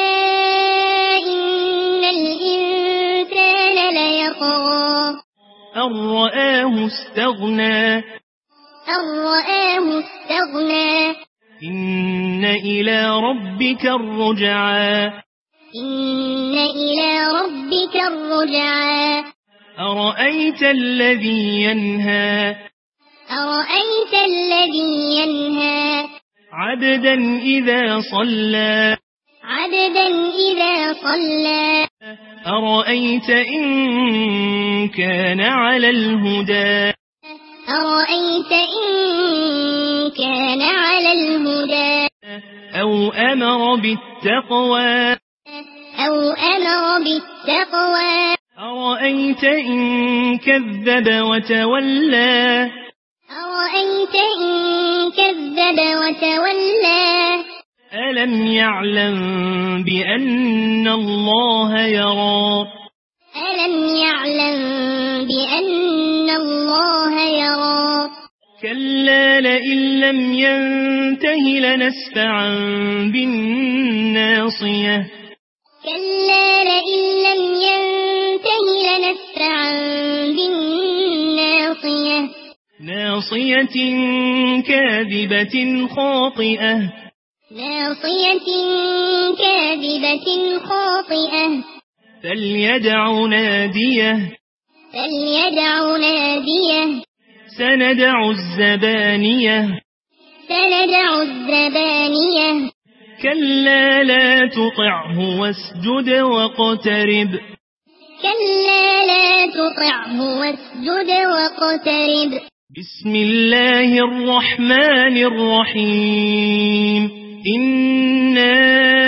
إن الإنسان ليطغى. أن رآه استغنى. أن رآه استغنى. إن إلى ربك الرجعى. إن إلى ربك الرجعى. أرأيت الذي ينهى. أرأيت الذي ينهى. عبدا إذا صلى. عبدا إذا صلى. أرأيت إن كان على الهدى. أرأيت إن كان على الهدى. أو أمر بالتقوى. أو أمر بالتقوى. أرأيت إن كذب وتولى. أرأيت إن كذب وتولى. ألم يعلم بأن الله يرى. ألم يعلم بأن الله يرى. كلا لئن لم ينته لنسفعا بالناصية. كلا لئن لم ينته لنسفعا بالناصية. ناصية كاذبة خاطئة. ناصية كاذبة خاطئة. فليدع ناديه. فليدع ناديه. سندع الزبانية. سندع الزبانية. كلا لا تطعه واسجد واقترب. كلا لا تطعه واسجد واقترب. بسم الله الرحمن الرحيم إنا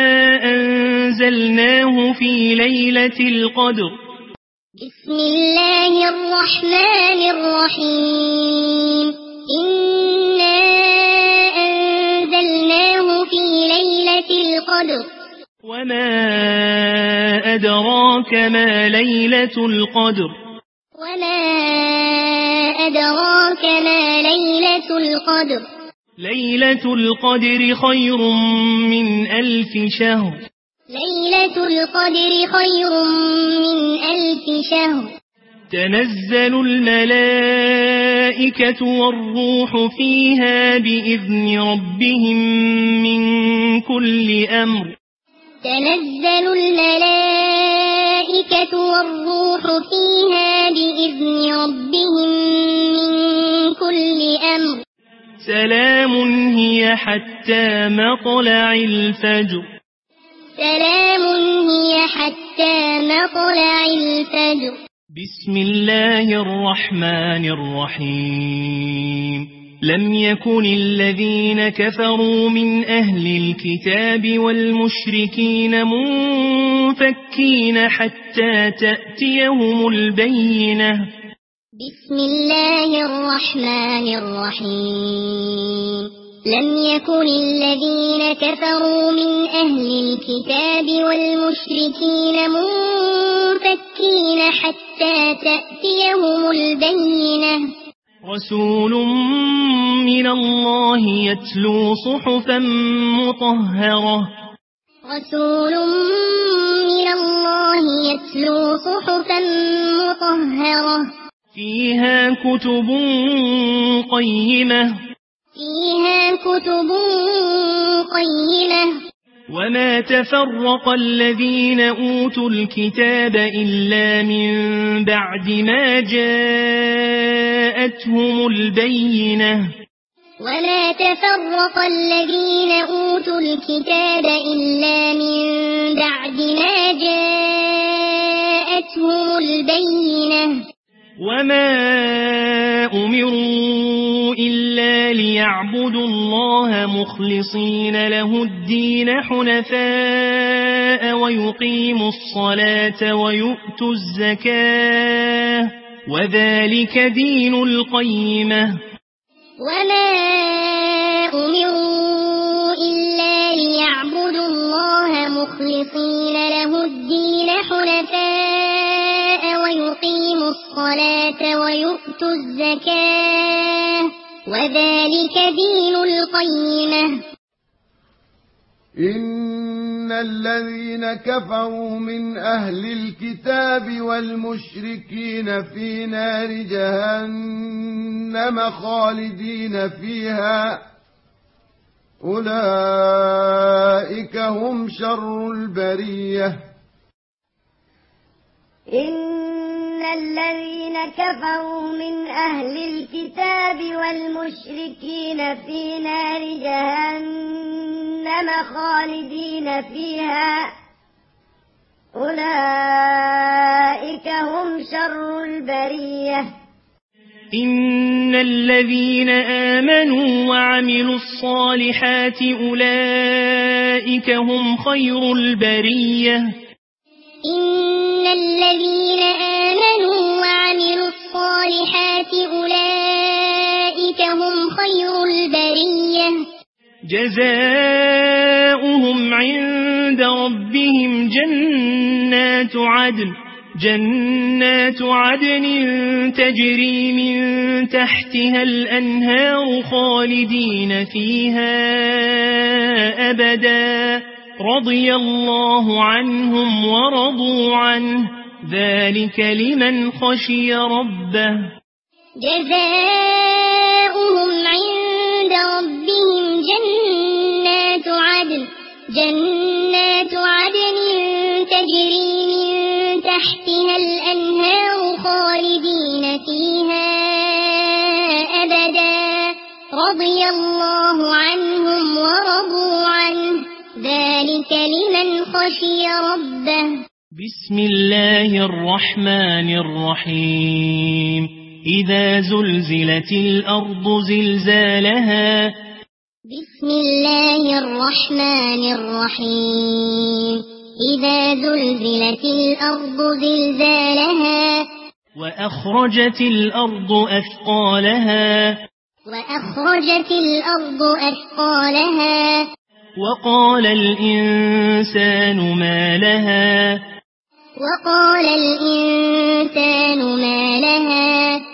أنزلناه في ليلة القدر. بسم الله الرحمن الرحيم إنا أنزلناه في ليلة القدر. وما أدراك ما ليلة القدر. وما أدراك ما ليلة القدر. ليلة القدر خير من ألف شهر ليلة القدر خير من ألف شهر تنزل الملائكة والروح فيها بإذن ربهم من كل أمر تنزل الملائكة والروح فيها بإذن ربهم من كل أمر سلام هي حتى مطلع الفجر سلام هي حتى مطلع الفجر بسم الله الرحمن الرحيم لم يكن الذين كفروا من أهل الكتاب والمشركين منفكين حتى تأتيهم البينة بسم الله الرحمن الرحيم لم يكن الذين كفروا من أهل الكتاب والمشركين منفكين حتى تأتيهم البينة رسول من الله يتلو صحفا مطهرة رسول من الله يتلو صحفا مطهرة فيها كتب قيمة فيها كتب قيمة وما تفرق الذين أوتوا الكتاب إلا من بعد ما جاءتهم البينة وما تفرق الذين أوتوا الكتاب إلا من بعد ما جاءتهم البينة وما أمروا إلا ليعبدوا الله مخلصين له الدين حنفاء ويقيموا الصلاة ويؤتوا الزكاة وذلك دين القيمة وما أمروا إلا ليعبدوا الله مخلصين له الدين حنفاء ويقيموا الصلاة ويؤتوا الزكاة وذلك دين القيمة إن الذين كفروا من أهل الكتاب والمشركين في نار جهنم خالدين فيها أولئك هم شر البرية إن الذين كفروا من أهل الكتاب والمشركين في نار جهنم خالدين فيها أولئك هم شر البرية إن الذين آمنوا وعملوا الصالحات أولئك هم خير البرية إن الذين آمنوا وعملوا الصالحات أولئك هم خير البرية جزاؤهم عند ربهم جنات عدن جنات عدن تجري من تحتها الأنهار خالدين فيها أبدا رضي الله عنهم ورضوا عنه ذلك لمن خشي ربه جزاؤهم عند ربهم جنات عدن جنات عدن تجري من تحتها الأنهار خالدين فيها أبدا رضي الله عنهم ورضوا عنه ذلك لمن خشي ربه بسم الله الرحمن الرحيم إذا زلزلت الأرض زلزالها بسم الله الرحمن الرحيم إذا زلزلت الأرض زلزالها وأخرجت الأرض أثقالها وأخرجت الأرض أثقالها وقال الإنسان ما لها وقال الإنسان ما لها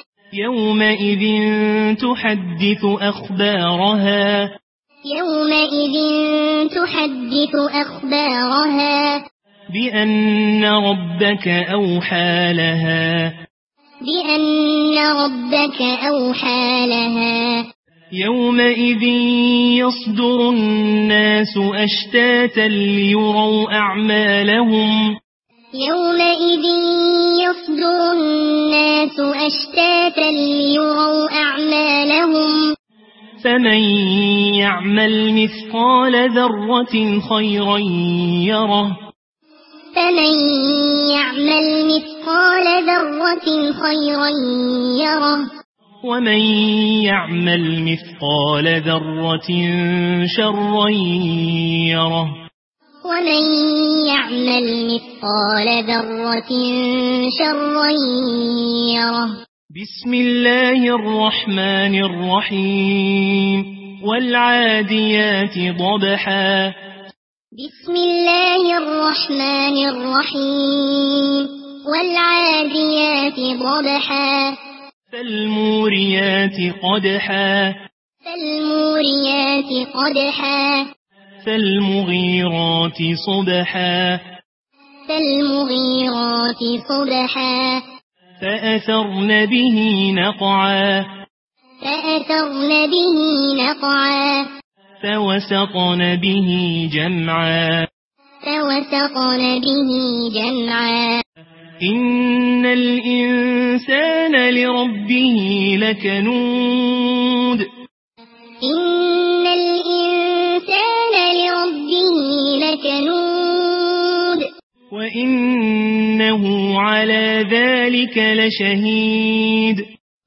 يومئذ تحدث أخبارها يومئذ تحدث أخبارها بأن ربك أوحى لها بأن ربك أوحى لها يومئذ يصدر الناس أشتاتا ليروا أعمالهم يومئذ يصدر الناس أشتاتا ليروا أعمالهم فمن يعمل مثقال ذرة خيرا يره فمن يعمل مثقال ذرة خيرا يره ومن يعمل مثقال ذرة شرا يره ومن يعمل مثقال ذرة شرا يره بسم الله الرحمن الرحيم والعاديات ضبحا بسم الله الرحمن الرحيم والعاديات ضبحا فالموريات قدحا فالموريات قدحا فالمغيرات صبحا فالمغيرات صبحا فأثرن به نقعا فأثرن به نقعا فوسطن به جمعا فوسطن به جمعا إن الإنسان لربه لكنود إن الإنسان لربه لكنود وإنه على ذلك لشهيد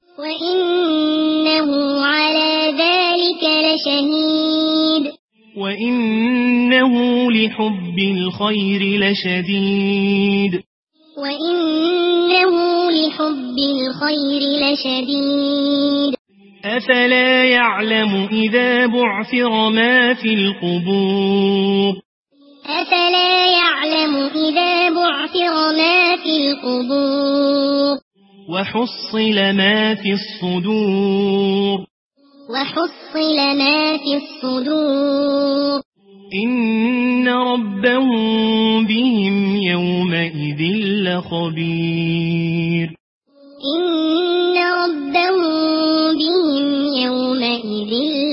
وإنه على ذلك لشهيد وإنه لحب الخير لشديد وإنه لحب الخير لشديد أفلا يعلم إذا بعثر ما في القبور أفلا يعلم إذا بعثر ما في القبور وحصل ما في الصدور وحصل ما في الصدور إن ربهم بهم يومئذ لخبير إن ربهم بهم يومئذ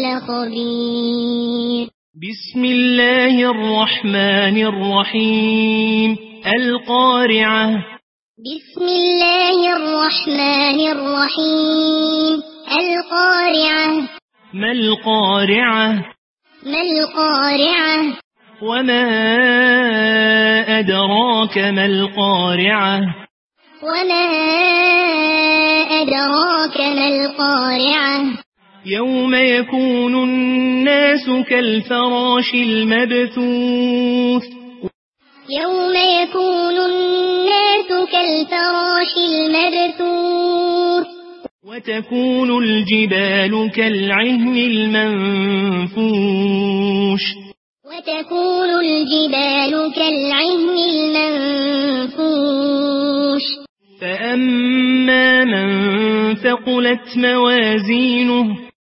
لخبير بسم الله الرحمن الرحيم القارعة بسم الله الرحمن الرحيم القارعة ما القارعة ما القارعة وما أدراك ما القارعة وما أدراك ما القارعة يوم يكون الناس كالفراش المبثوث يوم يكون الناس كالفراش المبثوث وتكون الجبال كالعهن المنفوش وتكون الجبال كالعهن المنفوش فأما من ثقلت موازينه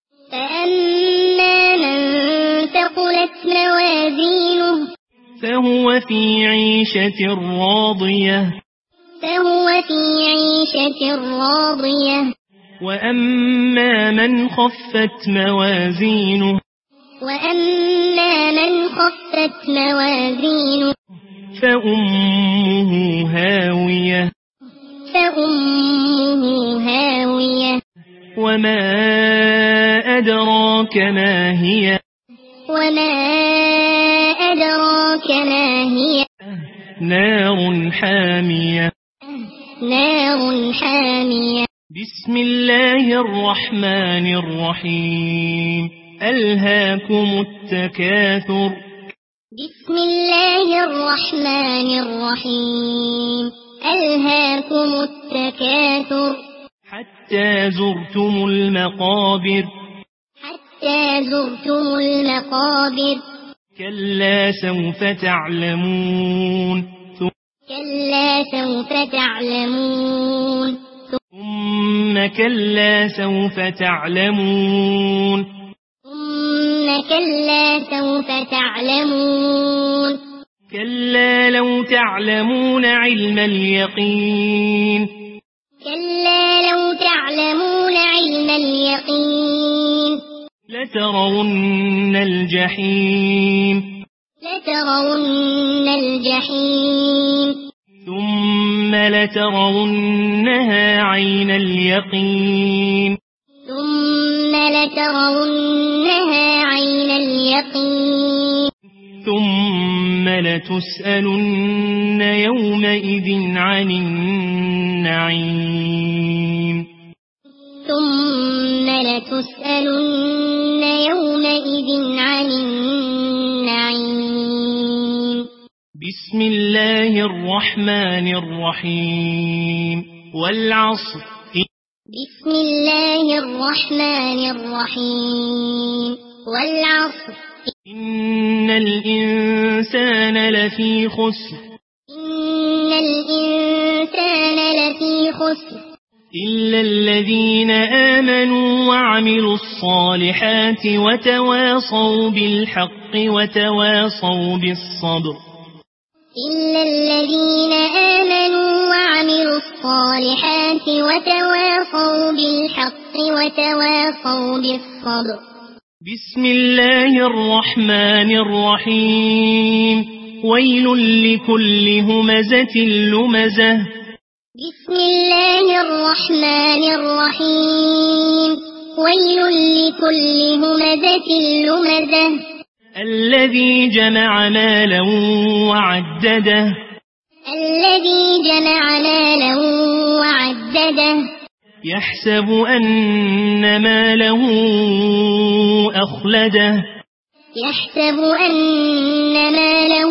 فأما من ثقلت موازينه فهو في عيشة راضية فهو في عيشة راضية وأما من خفت موازينه وأما من خفت موازينه فأمه هاوية فأمه هاوية وما أدراك ما هي وما أدراك ما هي نار حامية نار حامية بسم الله الرحمن الرحيم ألهاكم التكاثر بسم الله الرحمن الرحيم ألهاكم التكاثر حتى زرتم المقابر حتى زرتم المقابر كلا سوف تعلمون كلا سوف تعلمون ثم ثم كلا سوف تعلمون ثم كلا سوف تعلمون كلا لو تعلمون علم اليقين كلا لو تعلمون علم اليقين لترون الجحيم لترون الجحيم ثم لترونها عين اليقين ثم لترونها عين اليقين ثم لتسألن يومئذ عن النعيم ثم لتسألن يومئذ عن النعيم بسم الله الرحمن الرحيم والعصر بسم الله الرحمن الرحيم والعصر إن الإنسان لفي خسر إن الإنسان لفي خسر إلا الذين آمنوا وعملوا الصالحات وتواصوا بالحق وتواصوا بالصبر إلا الذين آمنوا وعملوا الصالحات وتواصوا بالحق وتواصوا بالصبر بسم الله الرحمن الرحيم ويل لكل همزة لمزة بسم الله الرحمن الرحيم ويل لكل همزة لمزة الذي جمع مالا وعدده الذي جمع مالا وعدده يحسب أن ماله أخلده يحسب أن ماله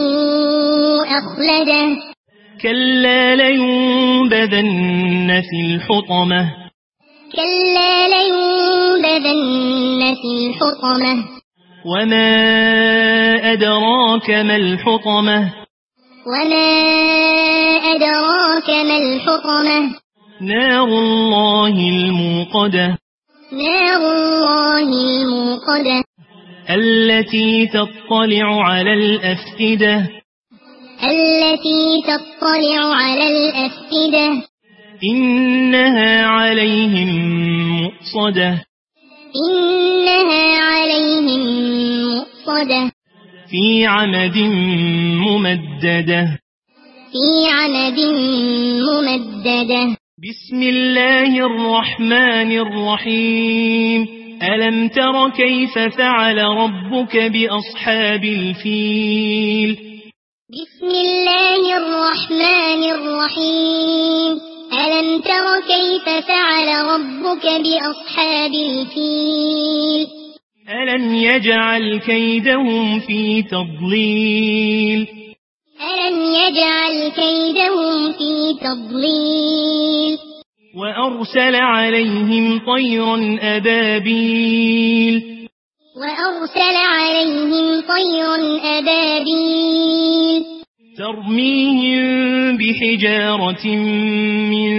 أخلده كلا لينبذن في الحطمة كلا لينبذن في الحطمة وما أدراك ما الحطمة وما أدراك ما الحطمة نار الله الموقدة نار الله الموقدة التي تطلع على الأفئدة التي تطلع على الأفئدة إنها عليهم مؤصدة إنها عليهم مؤصدة في عمد ممددة في عمد ممددة بسم الله الرحمن الرحيم ألم تر كيف فعل ربك بأصحاب الفيل بسم الله الرحمن الرحيم ألم تر كيف فعل ربك بأصحاب الفيل ألم يجعل كيدهم في تضليل ألم يجعل كيدهم في تضليل وأرسل عليهم طيرا أبابيل وأرسل عليهم طيرا أبابيل ترميهم بحجارة من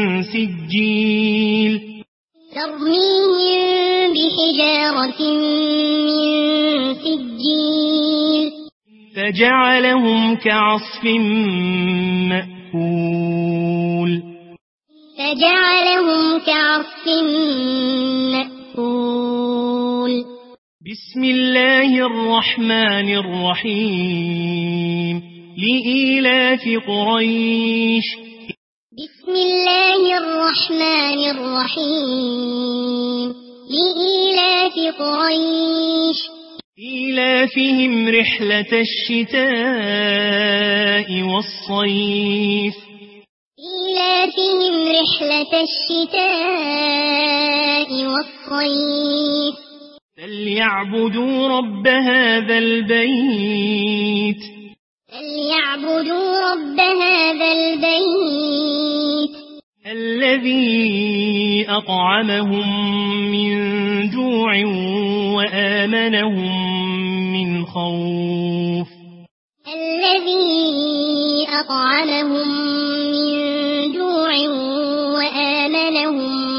سجيل ترميهم بحجارة من سجيل فجعلهم كعصف مأكول فجعلهم كعصف مأكول بسم الله الرحمن الرحيم لإيلاف قريش بسم الله الرحمن الرحيم لإيلاف قريش إيلافهم رحلة الشتاء والصيف إيلافهم رحلة الشتاء والصيف فليعبدوا رب هذا البيت فليعبدوا رب هذا البيت الذي أطعمهم من جوع وآمنهم من خوف الذي أطعمهم من جوع وآمنهم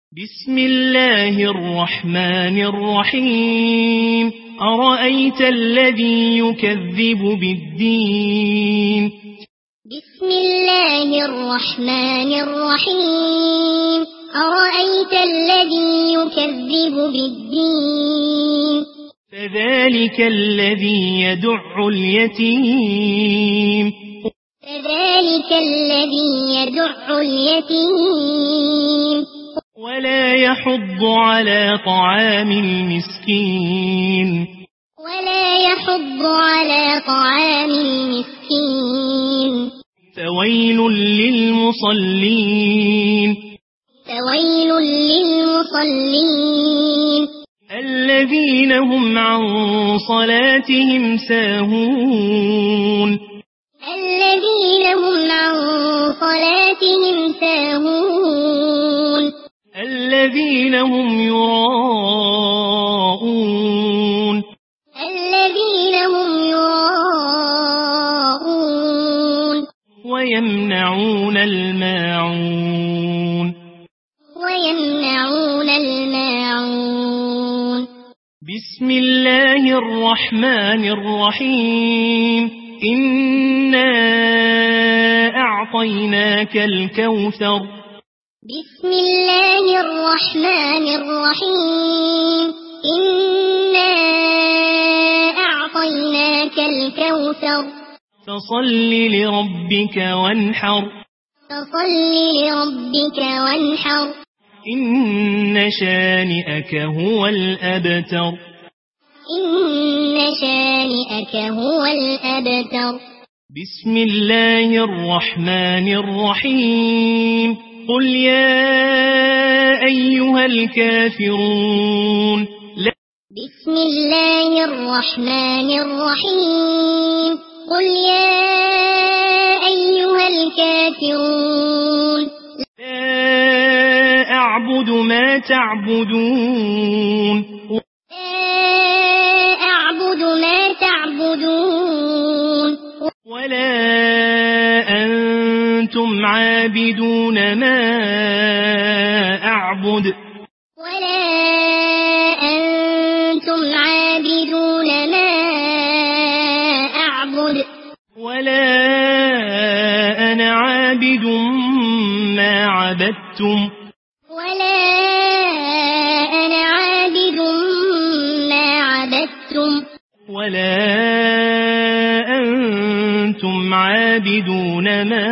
بسم الله الرحمن الرحيم أرأيت الذي يكذب بالدين بسم الله الرحمن الرحيم أرأيت الذي يكذب بالدين فذلك الذي يدع اليتيم فذلك الذي يدع اليتيم ولا يحض على طعام المسكين ولا يحض على طعام المسكين فويل للمصلين فويل للمصلين الذين هم عن صلاتهم ساهون الذين هم عن صلاتهم ساهون الذين هم يراءون الذين هم يراءون ويمنعون الماعون ويمنعون الماعون بسم الله الرحمن الرحيم إنا أعطيناك الكوثر بسم الله الرحمن الرحيم إنا أعطيناك الكوثر فصل لربك وانحر فصل لربك وانحر إن شانئك هو الأبتر إن شانئك هو الأبتر بسم الله الرحمن الرحيم قل يا أيها الكافرون لا بسم الله الرحمن الرحيم قل يا أيها الكافرون لا أعبد ما تعبدون لا أعبد ما تعبدون ولا أنتم عابدون ما أعبد ولا أنتم عابدون ما أعبد ولا أنا عابد ما عبدتم ولا أنا عابد ما عبدتم ولا أنتم عابدون ما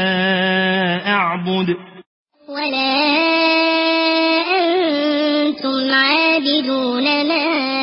أعبد ولا أنتم عابدون ما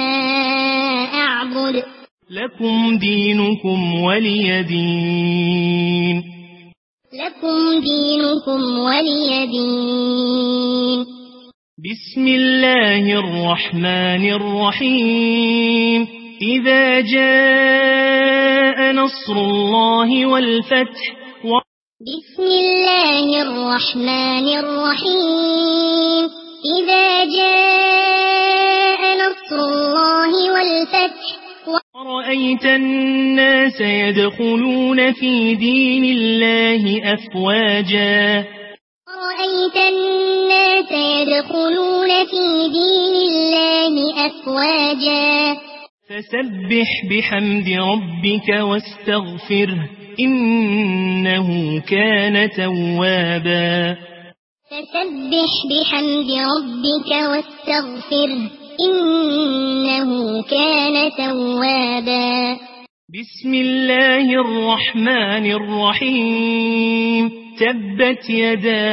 أعبد لكم دينكم ولي دين لكم دينكم ولي دين بسم الله الرحمن الرحيم إذا جاء نصر الله والفتح و... بسم الله الرحمن الرحيم إذا جاء نصر الله والفتح ورأيت الناس يدخلون في دين الله أفواجا ورأيت الناس يدخلون في دين الله أفواجا فسبح بحمد ربك واستغفره إنه كان توابا فسبح بحمد ربك واستغفره إنه كان توابا بسم الله الرحمن الرحيم تبت يدا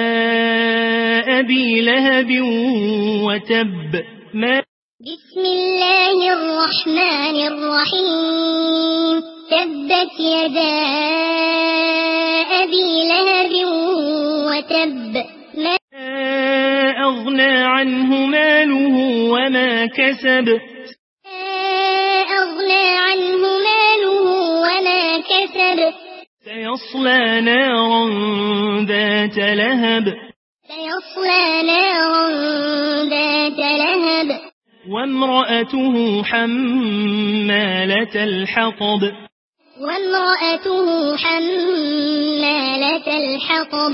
أبي لهب وتب ما بسم الله الرحمن الرحيم تبت يدا أبي لهب وتب ما أغنى عنه ماله وما كسب أغنى عنه ماله وما كسب سيصلى نارا ذات لهب سيصلى نارا ذات لهب وامرأته حمالة الحطب وامرأته حمالة الحطب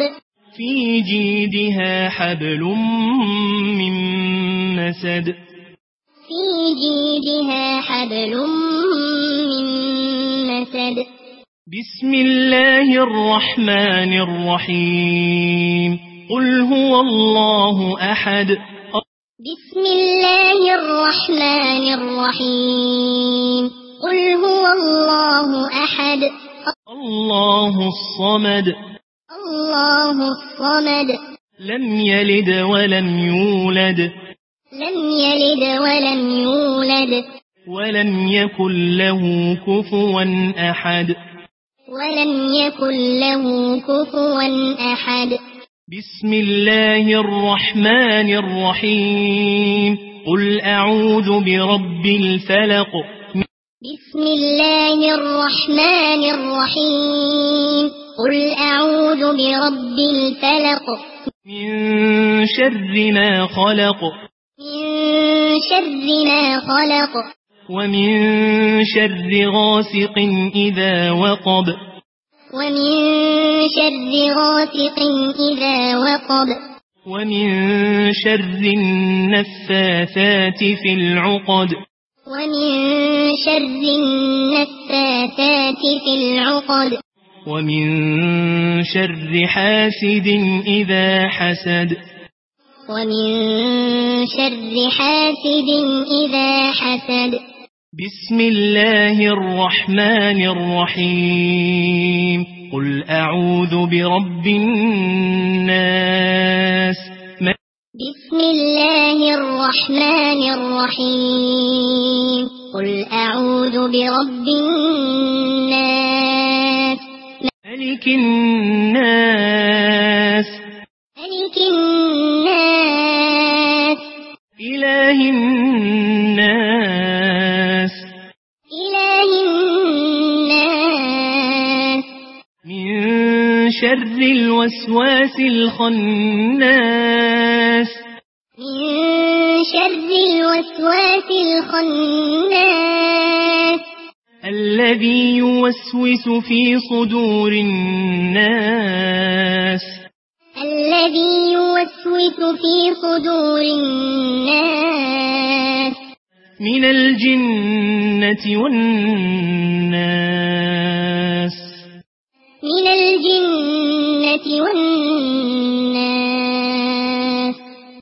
في جيدها حبل من مسد في جيدها حبل من مسد بسم الله الرحمن الرحيم قل هو الله أحد بسم الله الرحمن الرحيم قل هو الله أحد الله الصمد الله الصمد لم يلد ولم يولد لم يلد ولم يولد ولم يكن له كفوا أحد ولم يكن له كفوا أحد بسم الله الرحمن الرحيم قل أعوذ برب الفلق بسم الله الرحمن الرحيم قل أعوذ برب الفلق من شر ما خلق من شر ما خلق ومن شر غاسق إذا وقب ومن شر غاسق إذا وقب ومن شر النفاثات في العقد ومن شر النفاثات في العقد ومن شر حاسد إذا حسد ومن شر حاسد إذا حسد بسم الله الرحمن الرحيم قل أعوذ برب الناس بسم الله الرحمن الرحيم قل أعوذ برب الناس ملك الناس ملك الناس إله الناس إله الناس من شر الوسواس الخناس من شر الوسواس الخناس الذي يوسوس في صدور الناس الذي يوسوس في صدور الناس من الجنة والناس من الجنة والناس